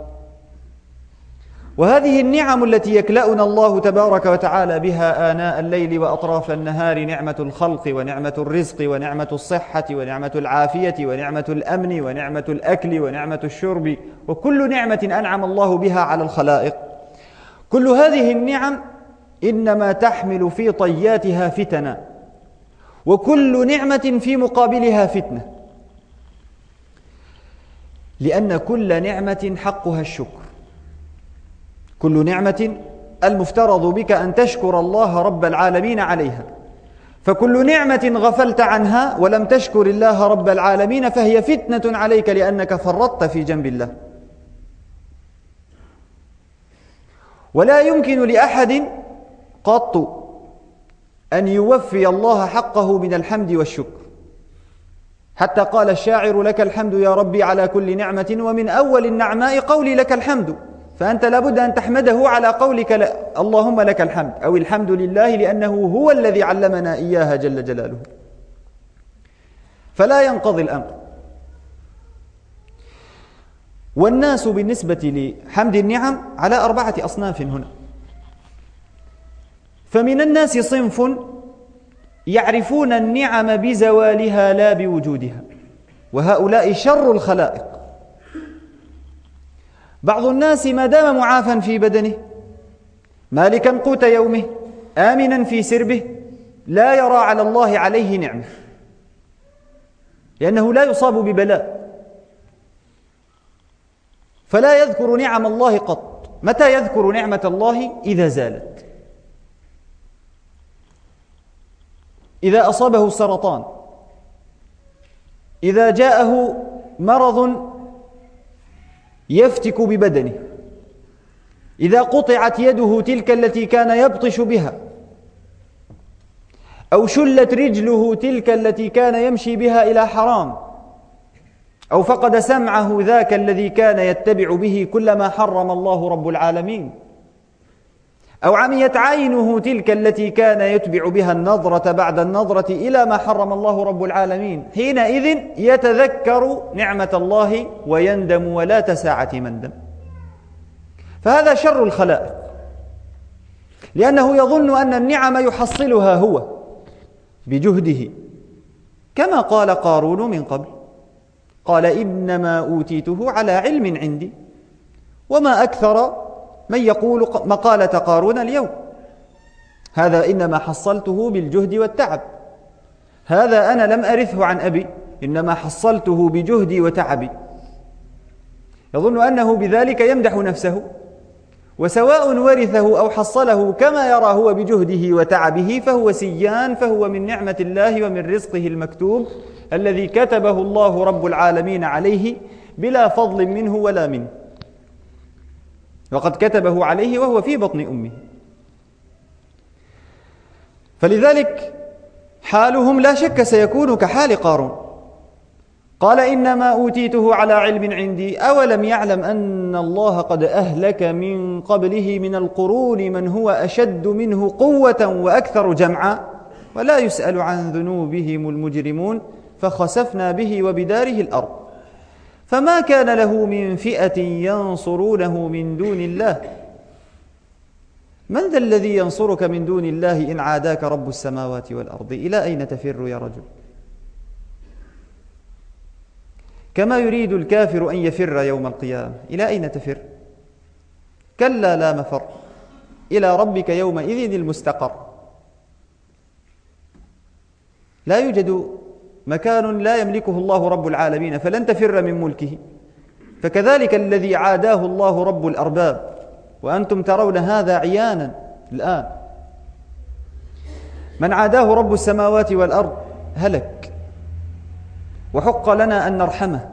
وهذه النعم التي يكلأنا الله تبارك وتعالى بها آناء الليل وأطراف النهار، نعمة الخلق ونعمة الرزق ونعمة الصحة ونعمة العافية ونعمة الأمن ونعمة الأكل ونعمة الشرب، وكل نعمة أنعم الله بها على الخلائق. كل هذه النعم إنما تحمل في طياتها فتنا، وكل نعمة في مقابلها فتنة، لأن كل نعمة حقها الشكر. كل نعمة المفترض بك أن تشكر الله رب العالمين عليها، فكل نعمة غفلت عنها ولم تشكر الله رب العالمين فهي فتنة عليك، لأنك فرطت في جنب الله. ولا يمكن لأحد قط أن يوفي الله حقه من الحمد والشكر، حتى قال الشاعر: لك الحمد يا ربي على كل نعمة، ومن أول النعماء قولي لك الحمد. فأنت لابد أن تحمده على قولك ل... اللهم لك الحمد، أو الحمد لله، لأنه هو الذي علمنا إياها جل جلاله. فلا ينقضي الأمر. والناس بالنسبة لحمد النعم على أربعة أصناف هنا. فمن الناس صنف يعرفون النعم بزوالها لا بوجودها، وهؤلاء شر الخلائق. بعض الناس ما دام معافى في بدنه، مالكا قوت يومه، آمنا في سربه، لا يرى على الله عليه نعمة، لأنه لا يصاب ببلاء، فلا يذكر نعم الله قط. متى يذكر نعمة الله؟ إذا زالت. إذا أصابه سرطان، إذا جاءه مرض يفتك ببدنه، إذا قطعت يده تلك التي كان يبطش بها، أو شلت رجله تلك التي كان يمشي بها إلى حرام، أو فقد سمعه ذاك الذي كان يتبع به كل ما حرم الله رب العالمين، أو عميت عينه تلك التي كان يتبع بها النظرة بعد النظرة إلى ما حرم الله رب العالمين، حينئذ يتذكر نعمة الله ويندم ولا تساعة مندم. فهذا شر الخلائق، لأنه يظن أن النعم يحصلها هو بجهده، كما قال قارون من قبل، قال: إنما أوتيته على علم عندي. وما أكثر من يقول مقالة قارون اليوم: هذا إنما حصلته بالجهد والتعب، هذا أنا لم أرثه عن أبي، إنما حصلته بجهدي وتعبي. يظن أنه بذلك يمدح نفسه، وسواء ورثه أو حصله كما يرى هو بجهده وتعبه فهو سيان، فهو من نعمة الله ومن رزقه المكتوب الذي كتبه الله رب العالمين عليه بلا فضل منه ولا منه، وقد كتبه عليه وهو في بطن أمه. فلذلك حالهم لا شك سيكون كحال قارون. قال: إنما أوتيته على علم عندي، أولم يعلم أن الله قد أهلك من قبله من القرون من هو أشد منه قوة وأكثر جمعا ولا يسأل عن ذنوبهم المجرمون، فخسفنا به وبداره الأرض فما كان له من فئة ينصرونه من دون الله. من ذا الذي ينصرك من دون الله إن عاداك رب السماوات والأرض؟ إلى أين تفر يا رجل؟ كما يريد الكافر أن يفر يوم القيامة، إلى أين تفر؟ كلا لا مفر، إلى ربك يومئذ المستقر. لا يوجد مكان لا يملكه الله رب العالمين، فلن تفر من ملكه. فكذلك الذي عاداه الله رب الأرباب، وأنتم ترون هذا عيانا الآن. من عاداه رب السماوات والأرض هلك، وحق لنا أن نرحمه،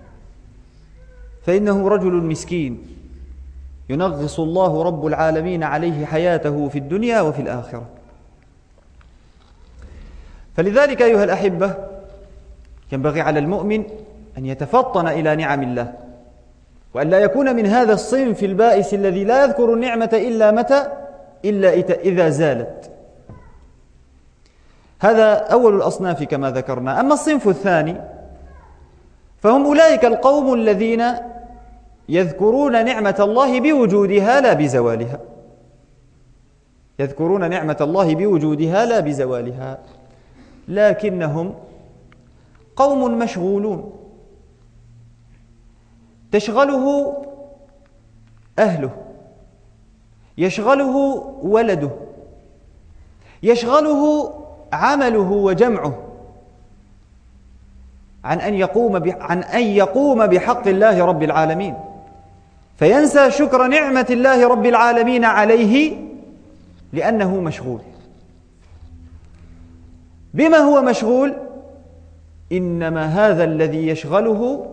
فإنه رجل مسكين ينغص الله رب العالمين عليه حياته في الدنيا وفي الآخرة. فلذلك أيها الأحبة، ينبغي على المؤمن أن يتفطن إلى نعم الله، وأن لا يكون من هذا الصنف البائس الذي لا يذكر النعمة إلا متى؟ إلا إذا زالت. هذا أول الأصناف كما ذكرنا. أما الصنف الثاني فهم أولئك القوم الذين يذكرون نعمة الله بوجودها لا بزوالها، يذكرون نعمة الله بوجودها لا بزوالها، لكنهم قوم مشغولون، تشغله أهله، يشغله ولده، يشغله عمله وجمعه عن أن يقوم عن أن يقوم بحق الله رب العالمين، فينسى شكر نعمة الله رب العالمين عليه لأنه مشغول. بما هو مشغول؟ إنما هذا الذي يشغله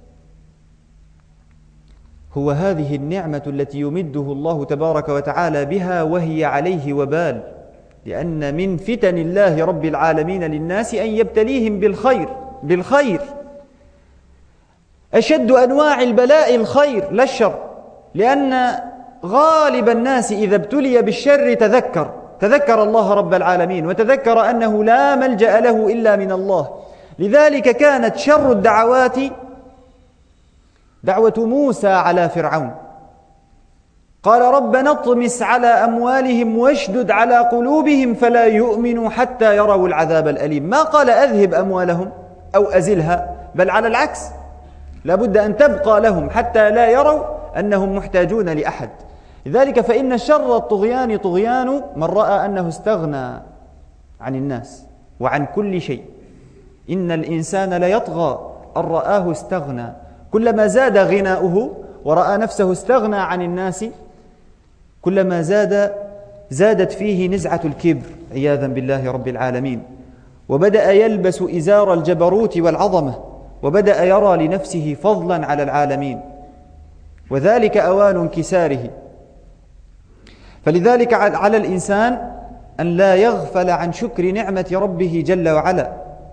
هو هذه النعمة التي يمده الله تبارك وتعالى بها وهي عليه وبال، لأن من فتن الله رب العالمين للناس أن يبتليهم بالخير بالخير أشد أنواع البلاء الخير لا الشر، لأن غالب الناس إذا ابتلي بالشر تذكر تذكر الله رب العالمين وتذكر أنه لا ملجأ له إلا من الله. لذلك كانت شر الدعوات دعوة موسى على فرعون، قال ربنا اطمس على أموالهم واشدد على قلوبهم فلا يؤمنوا حتى يروا العذاب الأليم. ما قال أذهب أموالهم أو أزلها، بل على العكس، لابد أن تبقى لهم حتى لا يروا أنهم محتاجون لأحد. لذلك فإن شر الطغيان طغيان من رأى أنه استغنى عن الناس وعن كل شيء. إن الإنسان ليطغى أن رآه استغنى، كلما زاد غناؤه ورأى نفسه استغنى عن الناس كلما زاد زادت فيه نزعة الكبر عياذا بالله رب العالمين، وبدأ يلبس إزار الجبروت والعظمة، وبدأ يرى لنفسه فضلا على العالمين، وذلك أوان انكساره. فلذلك على الإنسان أن لا يغفل عن شكر نعمة ربه جل وعلا.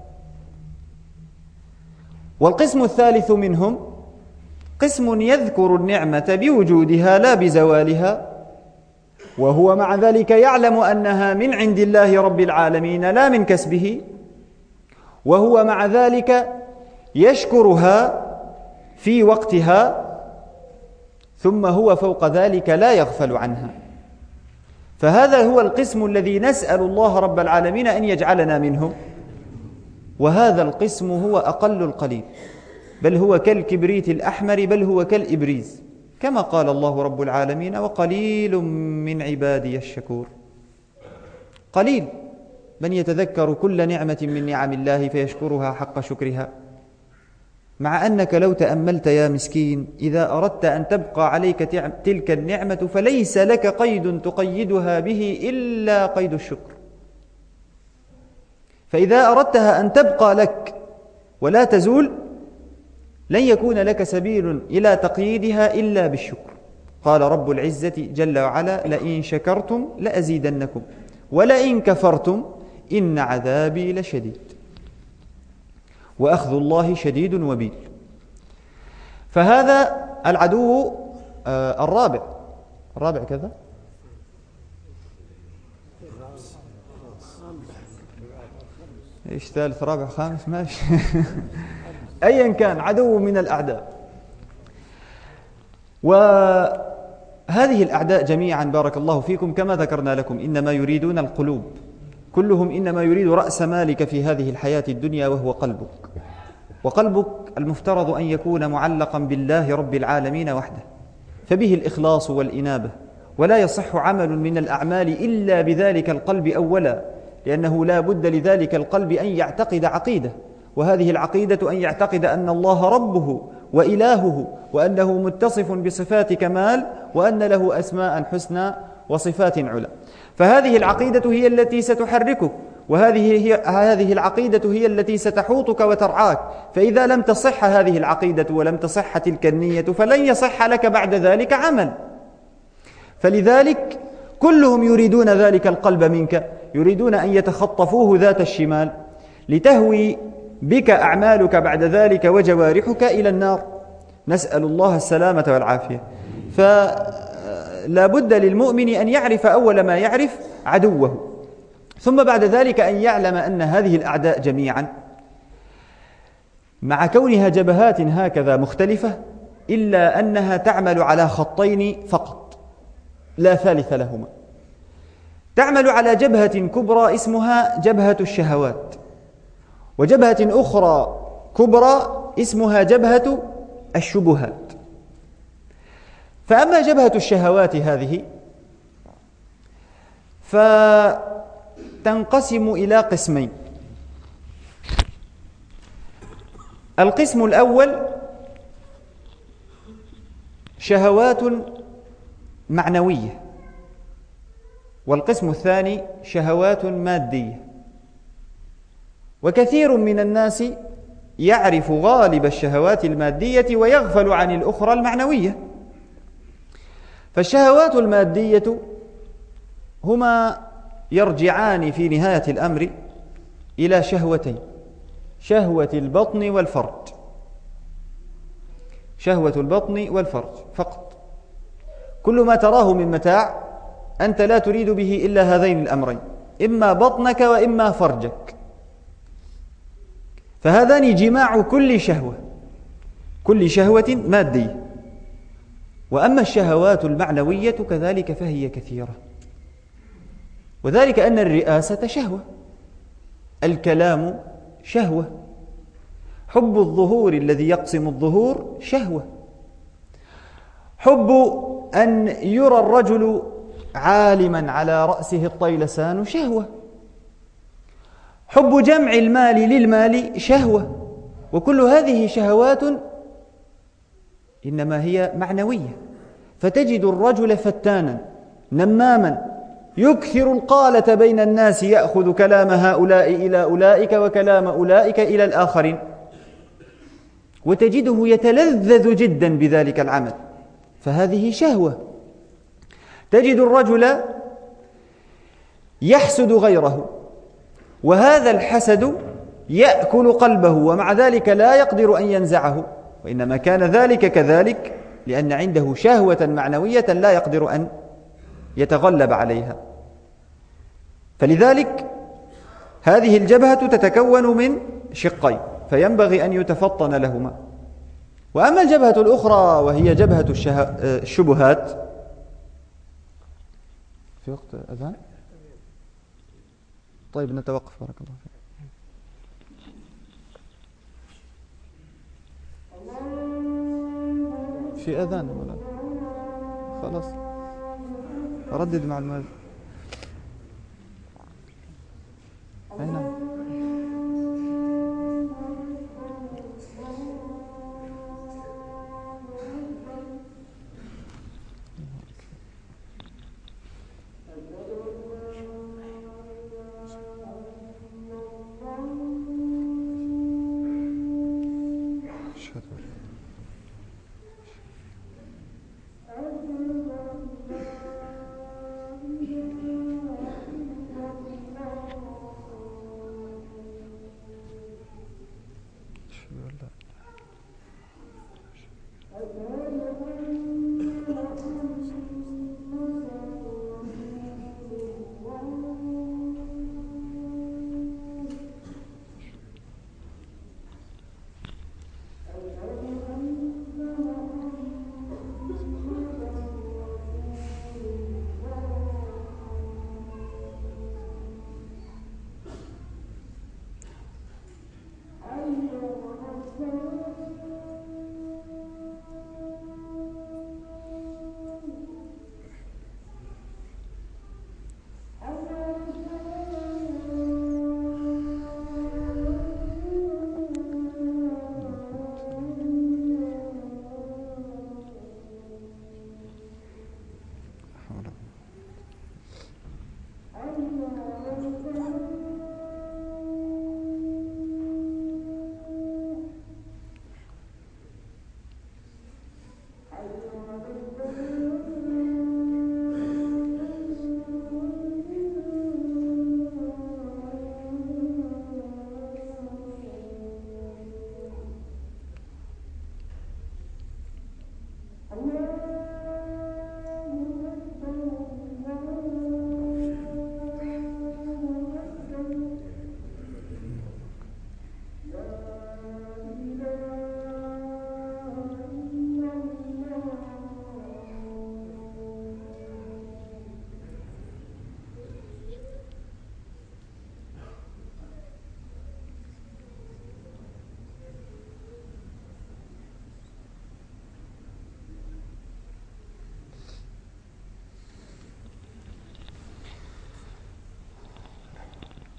والقسم الثالث منهم قسم يذكر النعمة بوجودها لا بزوالها، وهو مع ذلك يعلم أنها من عند الله رب العالمين لا من كسبه، وهو مع ذلك يشكرها في وقتها، ثم هو فوق ذلك لا يغفل عنها. فهذا هو القسم الذي نسأل الله رب العالمين أن يجعلنا منه، وهذا القسم هو أقل القليل، بل هو كالكبريت الأحمر، بل هو كالإبريز، كما قال الله رب العالمين وقليل من عبادي الشكور. قليل من يتذكر كل نعمة من نعم الله فيشكرها حق شكرها، مع أنك لو تأملت يا مسكين إذا أردت أن تبقى عليك تلك النعمة فليس لك قيد تقيدها به إلا قيد الشكر. فإذا أردتها أن تبقى لك ولا تزول لن يكون لك سبيل إلى تقييدها إلا بالشكر. قال رب العزة جل وعلا لئن شكرتم لأزيدنكم ولئن كفرتم إن عذابي لشديد وأخذ الله شديد وبيل. فهذا العدو الرابع الرابع كذا إيش ثالث رابع خامس ماشي أيا كان عدو من الأعداء. وهذه الأعداء جميعا بارك الله فيكم كما ذكرنا لكم إنما يريدون القلوب، كلهم إنما يريد رأس مالك في هذه الحياة الدنيا وهو قلبك، وقلبك المفترض أن يكون معلقا بالله رب العالمين وحده، فبه الإخلاص والإنابة، ولا يصح عمل من الأعمال إلا بذلك القلب أولا، لأنه لا بد لذلك القلب أن يعتقد عقيدة، وهذه العقيدة أن يعتقد أن الله ربه وإلهه، وأنه متصف بصفات كمال، وأن له أسماء حسنى وصفات علا. فهذه العقيدة هي التي ستحركك، وهذه هي هذه العقيدة هي التي ستحوطك وترعاك. فإذا لم تصح هذه العقيدة ولم تصح تلك النية فلن يصح لك بعد ذلك عمل. فلذلك كلهم يريدون ذلك القلب منك، يريدون أن يتخطفوه ذات الشمال لتهوي بك أعمالك بعد ذلك وجوارحك إلى النار. نسأل الله السلامة والعافية. فلا بد للمؤمن أن يعرف أول ما يعرف عدوه، ثم بعد ذلك أن يعلم أن هذه الأعداء جميعا مع كونها جبهات هكذا مختلفة إلا أنها تعمل على خطين فقط لا ثالث لهما. تعمل على جبهة كبرى اسمها جبهة الشهوات، وجبهة أخرى كبرى اسمها جبهة الشبهات. فأما جبهة الشهوات هذه فتنقسم إلى قسمين. القسم الأول شهوات معنوية، والقسم الثاني شهوات مادية. وكثير من الناس يعرف غالب الشهوات المادية ويغفل عن الأخرى المعنوية. فالشهوات المادية هما يرجعان في نهاية الأمر إلى شهوتين: شهوة البطن والفرج. شهوة البطن والفرج فقط. كل ما تراه من متاع أنت لا تريد به إلا هذين الأمرين، إما بطنك وإما فرجك. فهذان جماع كل شهوة، كل شهوة مادية. وأما الشهوات المعنوية كذلك فهي كثيرة، وذلك أن الرئاسة شهوة، الكلام شهوة، حب الظهور الذي يقسم الظهور شهوة، حب أن يرى الرجل عالما على رأسه الطيلسان شهوة، حب جمع المال للمال شهوة. وكل هذه شهوات إنما هي معنوية. فتجد الرجل فتانا نماما يكثر القالة بين الناس، يأخذ كلام هؤلاء إلى أولئك وكلام أولئك إلى الآخرين، وتجده يتلذذ جدا بذلك العمل، فهذه شهوة. تجد الرجل يحسد غيره، وهذا الحسد يأكل قلبه، ومع ذلك لا يقدر أن ينزعه، وإنما كان ذلك كذلك لأن عنده شهوة معنوية لا يقدر أن يتغلب عليها. فلذلك هذه الجبهة تتكون من شقين، فينبغي أن يتفطن لهما. وأما الجبهة الأخرى وهي جبهة الشبهات، في وقت أذان؟ طيب نتوقف، بارك الله فيك. في أذان ولا خلاص ردد مع المؤذن. أي نعم.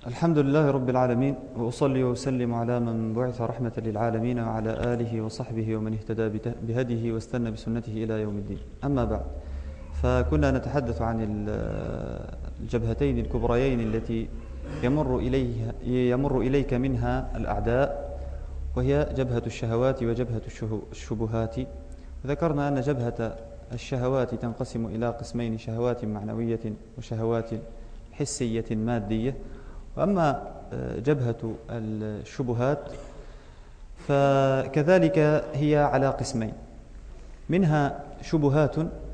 الحمد لله رب العالمين، وأصلي وأسلم على من بعث رحمة للعالمين وعلى آله وصحبه ومن اهتدى بهديه واستنى بسنته إلى يوم الدين. أما بعد، فكنا نتحدث عن الجبهتين الكبريين التي يمر إليها يمر إليك منها الأعداء، وهي جبهة الشهوات وجبهة الشبهات. ذكرنا أن جبهة الشهوات تنقسم إلى قسمين: شهوات معنوية وشهوات حسية مادية. وأما جبهة الشبهات فكذلك هي على قسمين: منها شبهات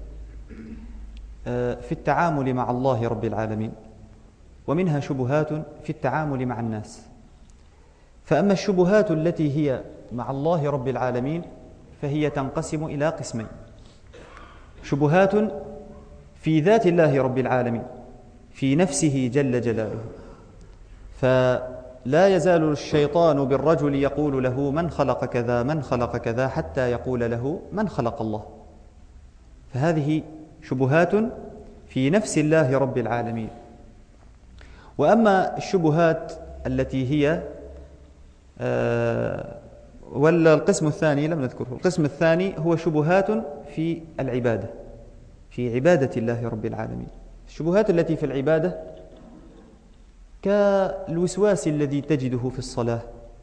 في التعامل مع الله رب العالمين، ومنها شبهات في التعامل مع الناس. فأما الشبهات التي هي مع الله رب العالمين فهي تنقسم إلى قسمين: شبهات في ذات الله رب العالمين، في نفسه جل جلاله، فلا يزال الشيطان بالرجل يقول له: من خلق كذا من خلق كذا، حتى يقول له: من خلق الله. فهذه شبهات في نفس الله رب العالمين. وأما الشبهات التي هي آه ولا القسم الثاني لم نذكره، القسم الثاني هو شبهات في العبادة، في عبادة الله رب العالمين. الشبهات التي في العبادة كالوسواس الذي تجده في الصلاة،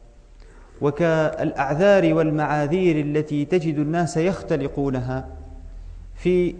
وكالأعذار والمعاذير التي تجد الناس يختلقونها في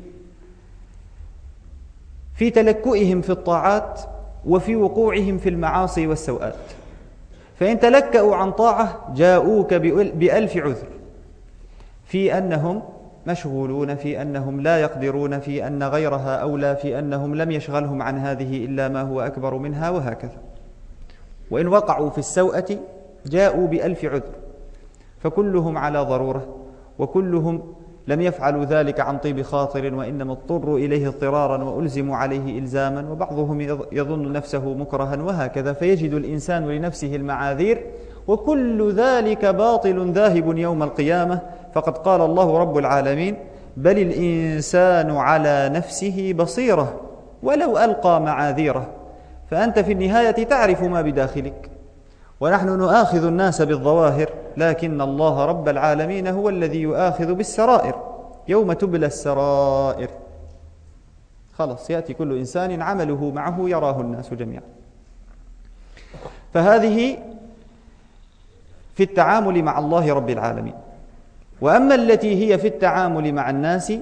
في تلكؤهم في الطاعات وفي وقوعهم في المعاصي والسوءات. فإن تلكأوا عن طاعة جاءوك بألف عذر، في أنهم مشغولون، في أنهم لا يقدرون، في أن غيرها أولى، في أنهم لم يشغلهم عن هذه إلا ما هو أكبر منها، وهكذا. وإن وقعوا في السوءة جاءوا بألف عذر، فكلهم على ضرورة، وكلهم لم يفعلوا ذلك عن طيب خاطر، وإنما اضطروا إليه اضطرارا وألزموا عليه إلزاما، وبعضهم يظن نفسه مكرها، وهكذا. فيجد الإنسان لنفسه المعاذير، وكل ذلك باطل ذاهب يوم القيامة. فقد قال الله رب العالمين: بل الإنسان على نفسه بصيرة ولو ألقى معاذيره. فأنت في النهاية تعرف ما بداخلك، ونحن نؤاخذ الناس بالظواهر، لكن الله رب العالمين هو الذي يؤاخذ بالسرائر. يوم تبلى السرائر، خلاص يأتي كل إنسان عمله معه يراه الناس جميعا. فهذه في التعامل مع الله رب العالمين. وأما التي هي في التعامل مع الناس،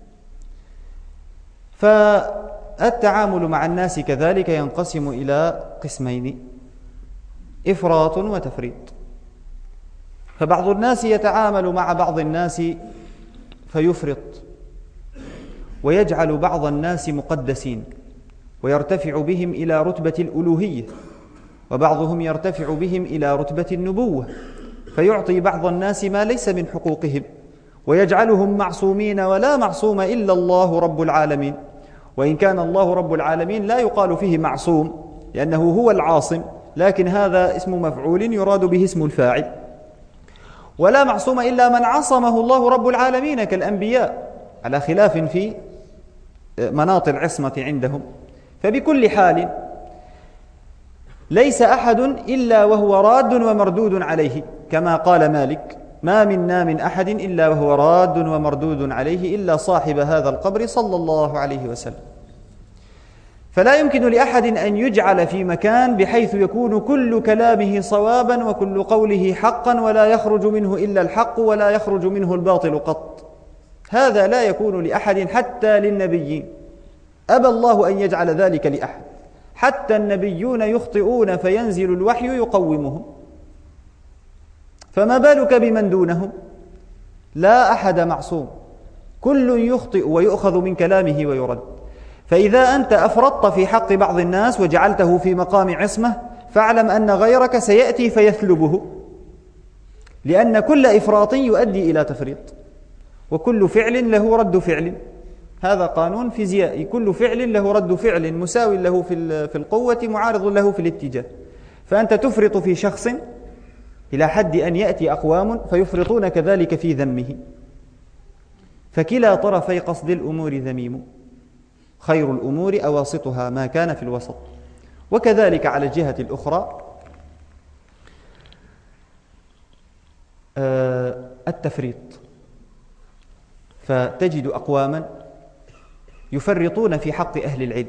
فالتعامل مع الناس كذلك ينقسم إلى قسمين: إفراط وتفريط. فبعض الناس يتعامل مع بعض الناس فيفرط، ويجعل بعض الناس مقدسين ويرتفع بهم إلى رتبة الألوهية، وبعضهم يرتفع بهم إلى رتبة النبوة، فيعطي بعض الناس ما ليس من حقوقهم، ويجعلهم معصومين، ولا معصوم إلا الله رب العالمين. وإن كان الله رب العالمين لا يقال فيه معصوم لأنه هو العاصم، لكن هذا اسم مفعول يراد به اسم الفاعل. ولا معصوم إلا من عصمه الله رب العالمين كالأنبياء، على خلاف في مناط العصمة عندهم. فبكل حال ليس أحد إلا وهو راد ومردود عليه، كما قال مالك: ما منا من أحد إلا وهو راد ومردود عليه إلا صاحب هذا القبر صلى الله عليه وسلم. فلا يمكن لأحد أن يجعل في مكان بحيث يكون كل كلامه صوابا وكل قوله حقا، ولا يخرج منه إلا الحق ولا يخرج منه الباطل قط. هذا لا يكون لأحد، حتى للنبيين أبى الله أن يجعل ذلك لأحد. حتى النبيون يخطئون فينزل الوحي يقومهم، فما بالك بمن دونهم؟ لا أحد معصوم، كل يخطئ ويؤخذ من كلامه ويرد. فإذا أنت أفرطت في حق بعض الناس وجعلته في مقام عصمة، فاعلم أن غيرك سيأتي فيثلبه، لأن كل إفراط يؤدي إلى تفريط، وكل فعل له رد فعل. هذا قانون فيزيائي: كل فعل له رد فعل، مساو له في القوة معارض له في الاتجاه. فأنت تفرط في شخص إلى حد أن يأتي أقوام فيفرطون كذلك في ذمه. فكلا طرفي قصد الأمور ذميم، خير الأمور أواسطها ما كان في الوسط. وكذلك على الجهة الأخرى التفريط، فتجد أقواما يفرطون في حق أهل العلم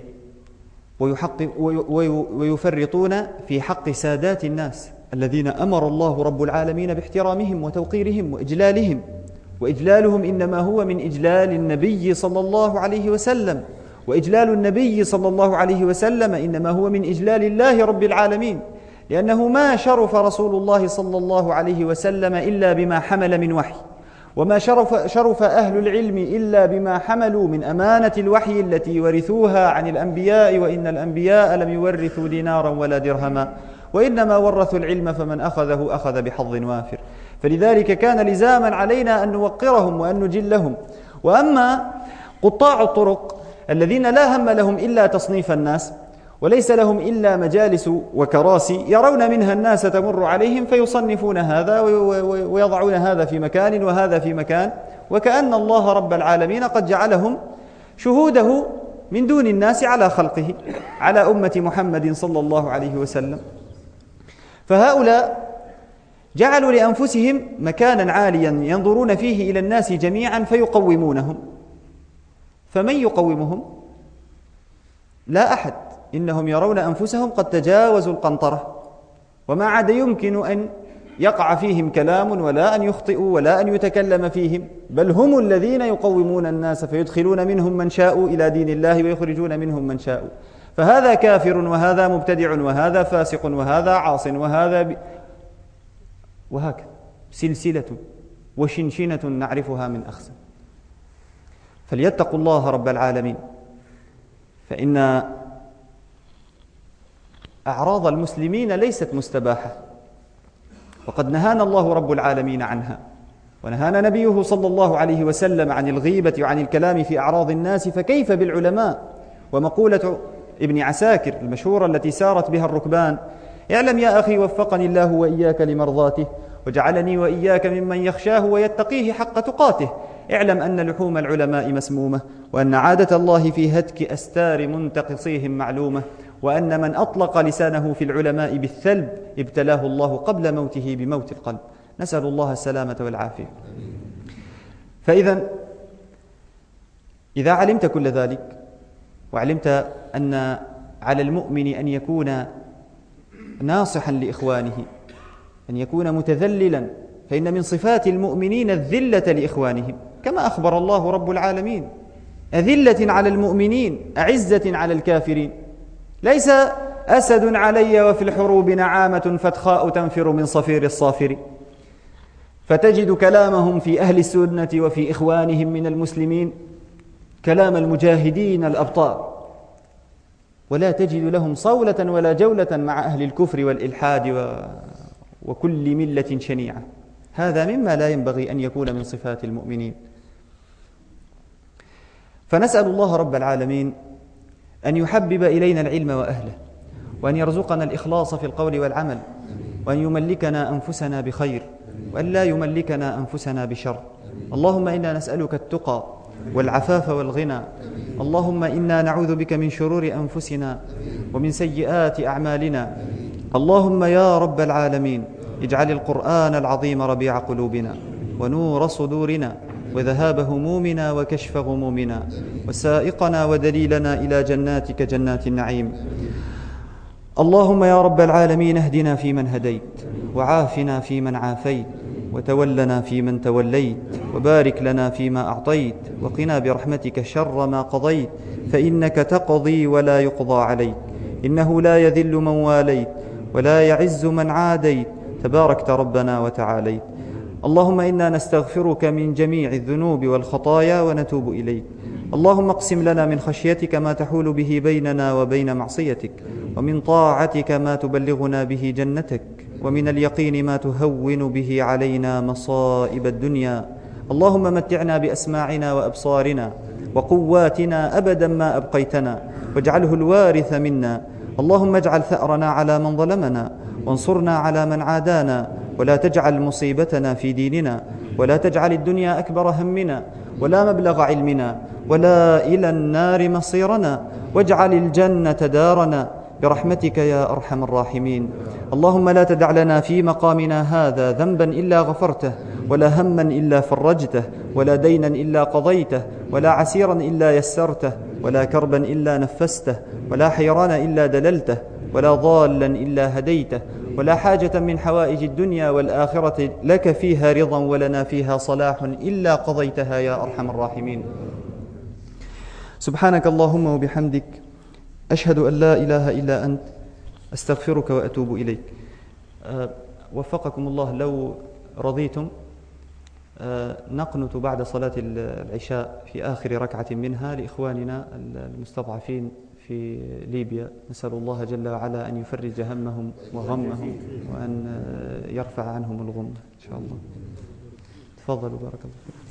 ويفرطون في حق سادات الناس الذين أمر الله رب العالمين باحترامهم وتوقيرهم وإجلالهم، وإجلالهم إنما هو من إجلال النبي صلى الله عليه وسلم، وإجلال النبي صلى الله عليه وسلم إنما هو من إجلال الله رب العالمين، لأنه ما شرف رسول الله صلى الله عليه وسلم إلا بما حمل من وحي، وما شرف, شرف أهل العلم إلا بما حملوا من أمانة الوحي التي ورثوها عن الأنبياء، وإن الأنبياء لم يورثوا دينارا ولا درهما، وإنما ورثوا العلم فمن أخذه أخذ بحظ وافر. فلذلك كان لزاما علينا أن نوقرهم وأن نجلهم. وأما قطاع الطرق الذين لا هم لهم إلا تصنيف الناس وليس لهم إلا مجالس وكراسي يرون منها الناس تمر عليهم فيصنفون هذا ويضعون هذا في مكان وهذا في مكان، وكأن الله رب العالمين قد جعلهم شهوده من دون الناس على خلقه، على أمة محمد صلى الله عليه وسلم. فهؤلاء جعلوا لأنفسهم مكانا عاليا ينظرون فيه إلى الناس جميعا فيقومونهم. فمن يقومهم؟ لا أحد، إنهم يرون أنفسهم قد تجاوزوا القنطرة، وما عاد يمكن أن يقع فيهم كلام ولا أن يخطئوا ولا أن يتكلم فيهم، بل هم الذين يقومون الناس فيدخلون منهم من شاءوا إلى دين الله ويخرجون منهم من شاءوا. فهذا كافر وهذا مبتدع وهذا فاسق وهذا عاص وهذا ب... وهكذا سلسلة وشنشنة نعرفها من أخزن. فليتقوا الله رب العالمين، فإن أعراض المسلمين ليست مستباحة، وقد نهانا الله رب العالمين عنها، ونهانا نبيه صلى الله عليه وسلم عن الغيبة وعن الكلام في أعراض الناس، فكيف بالعلماء؟ ومقولة ابن عساكر المشهورة التي سارت بها الركبان: اعلم يا أخي وفقني الله وإياك لمرضاته وجعلني وإياك ممن يخشاه ويتقيه حق تقاته، اعلم أن لحوم العلماء مسمومة، وأن عادة الله في هتك أستار منتقصيهم معلومة، وأن من أطلق لسانه في العلماء بالثلب ابتلاه الله قبل موته بموت القلب. نسأل الله السلامة والعافية. فإذا إذا علمت كل ذلك، وعلمت أن على المؤمن أن يكون ناصحا لإخوانه، أن يكون متذللا، فإن من صفات المؤمنين الذلة لإخوانهم، كما أخبر الله رب العالمين: أذلة على المؤمنين أعزة على الكافرين، ليس أسد علي وفي الحروب نعامة فتخاء تنفر من صفير الصافر. فتجد كلامهم في أهل السنة وفي إخوانهم من المسلمين كلام المجاهدين الأبطال، ولا تجد لهم صولة ولا جولة مع أهل الكفر والإلحاد و... وكل ملة شنيعة. هذا مما لا ينبغي أن يكون من صفات المؤمنين. فنسأل الله رب العالمين أن يحبب إلينا العلم وأهله، وأن يرزقنا الإخلاص في القول والعمل، وأن يملكنا أنفسنا بخير، وأن لا يملكنا أنفسنا بشر. اللهم إنا نسألك التقى والعفاف والغنى. اللهم إنا نعوذ بك من شرور أنفسنا ومن سيئات أعمالنا. اللهم يا رب العالمين اجعل القرآن العظيم ربيع قلوبنا ونور صدورنا وذهاب همومنا وكشف غمومنا وسائقنا ودليلنا إلى جناتك جنات النعيم. اللهم يا رب العالمين اهدنا فيمن هديت، وعافنا فيمن عافيت، وتولنا فيمن توليت، وبارك لنا فيما أعطيت، وقنا برحمتك شر ما قضيت، فإنك تقضي ولا يقضى عليك، إنه لا يذل من واليت ولا يعز من عاديت، تباركت ربنا وتعاليت. اللهم إنا نستغفرك من جميع الذنوب والخطايا ونتوب إليك. اللهم اقسم لنا من خشيتك ما تحول به بيننا وبين معصيتك، ومن طاعتك ما تبلغنا به جنتك، ومن اليقين ما تهون به علينا مصائب الدنيا. اللهم متعنا بأسماعنا وأبصارنا وقواتنا أبدا ما أبقيتنا، واجعله الوارث منا. اللهم اجعل ثأرنا على من ظلمنا، وانصرنا على من عادانا، ولا تجعل مصيبتنا في ديننا، ولا تجعل الدنيا أكبر همنا ولا مبلغ علمنا، ولا إلى النار مصيرنا، واجعل الجنة دارنا برحمتك يا أرحم الراحمين. اللهم لا تدع لنا في مقامنا هذا ذنبا إلا غفرته، ولا هما إلا فرجته، ولا دينا إلا قضيته، ولا عسيرا إلا يسرته، ولا كربا إلا نفسته، ولا حيران إلا دللته، ولا ضالا إلا هديته، ولا حاجة من حوائج الدنيا والآخرة لك فيها رضا ولنا فيها صلاح إلا قضيتها يا أرحم الراحمين. سبحانك اللهم وبحمدك، أشهد أن لا إله إلا أنت، أستغفرك وأتوب إليك. أه وفقكم الله، لو رضيتم أه نقنت بعد صلاة العشاء في آخر ركعة منها لإخواننا المستضعفين في ليبيا. نسأل الله جل وعلا أن يفرج همهم وغمهم وأن يرفع عنهم الغم إن شاء الله. تفضلوا، بارك الله فيكم.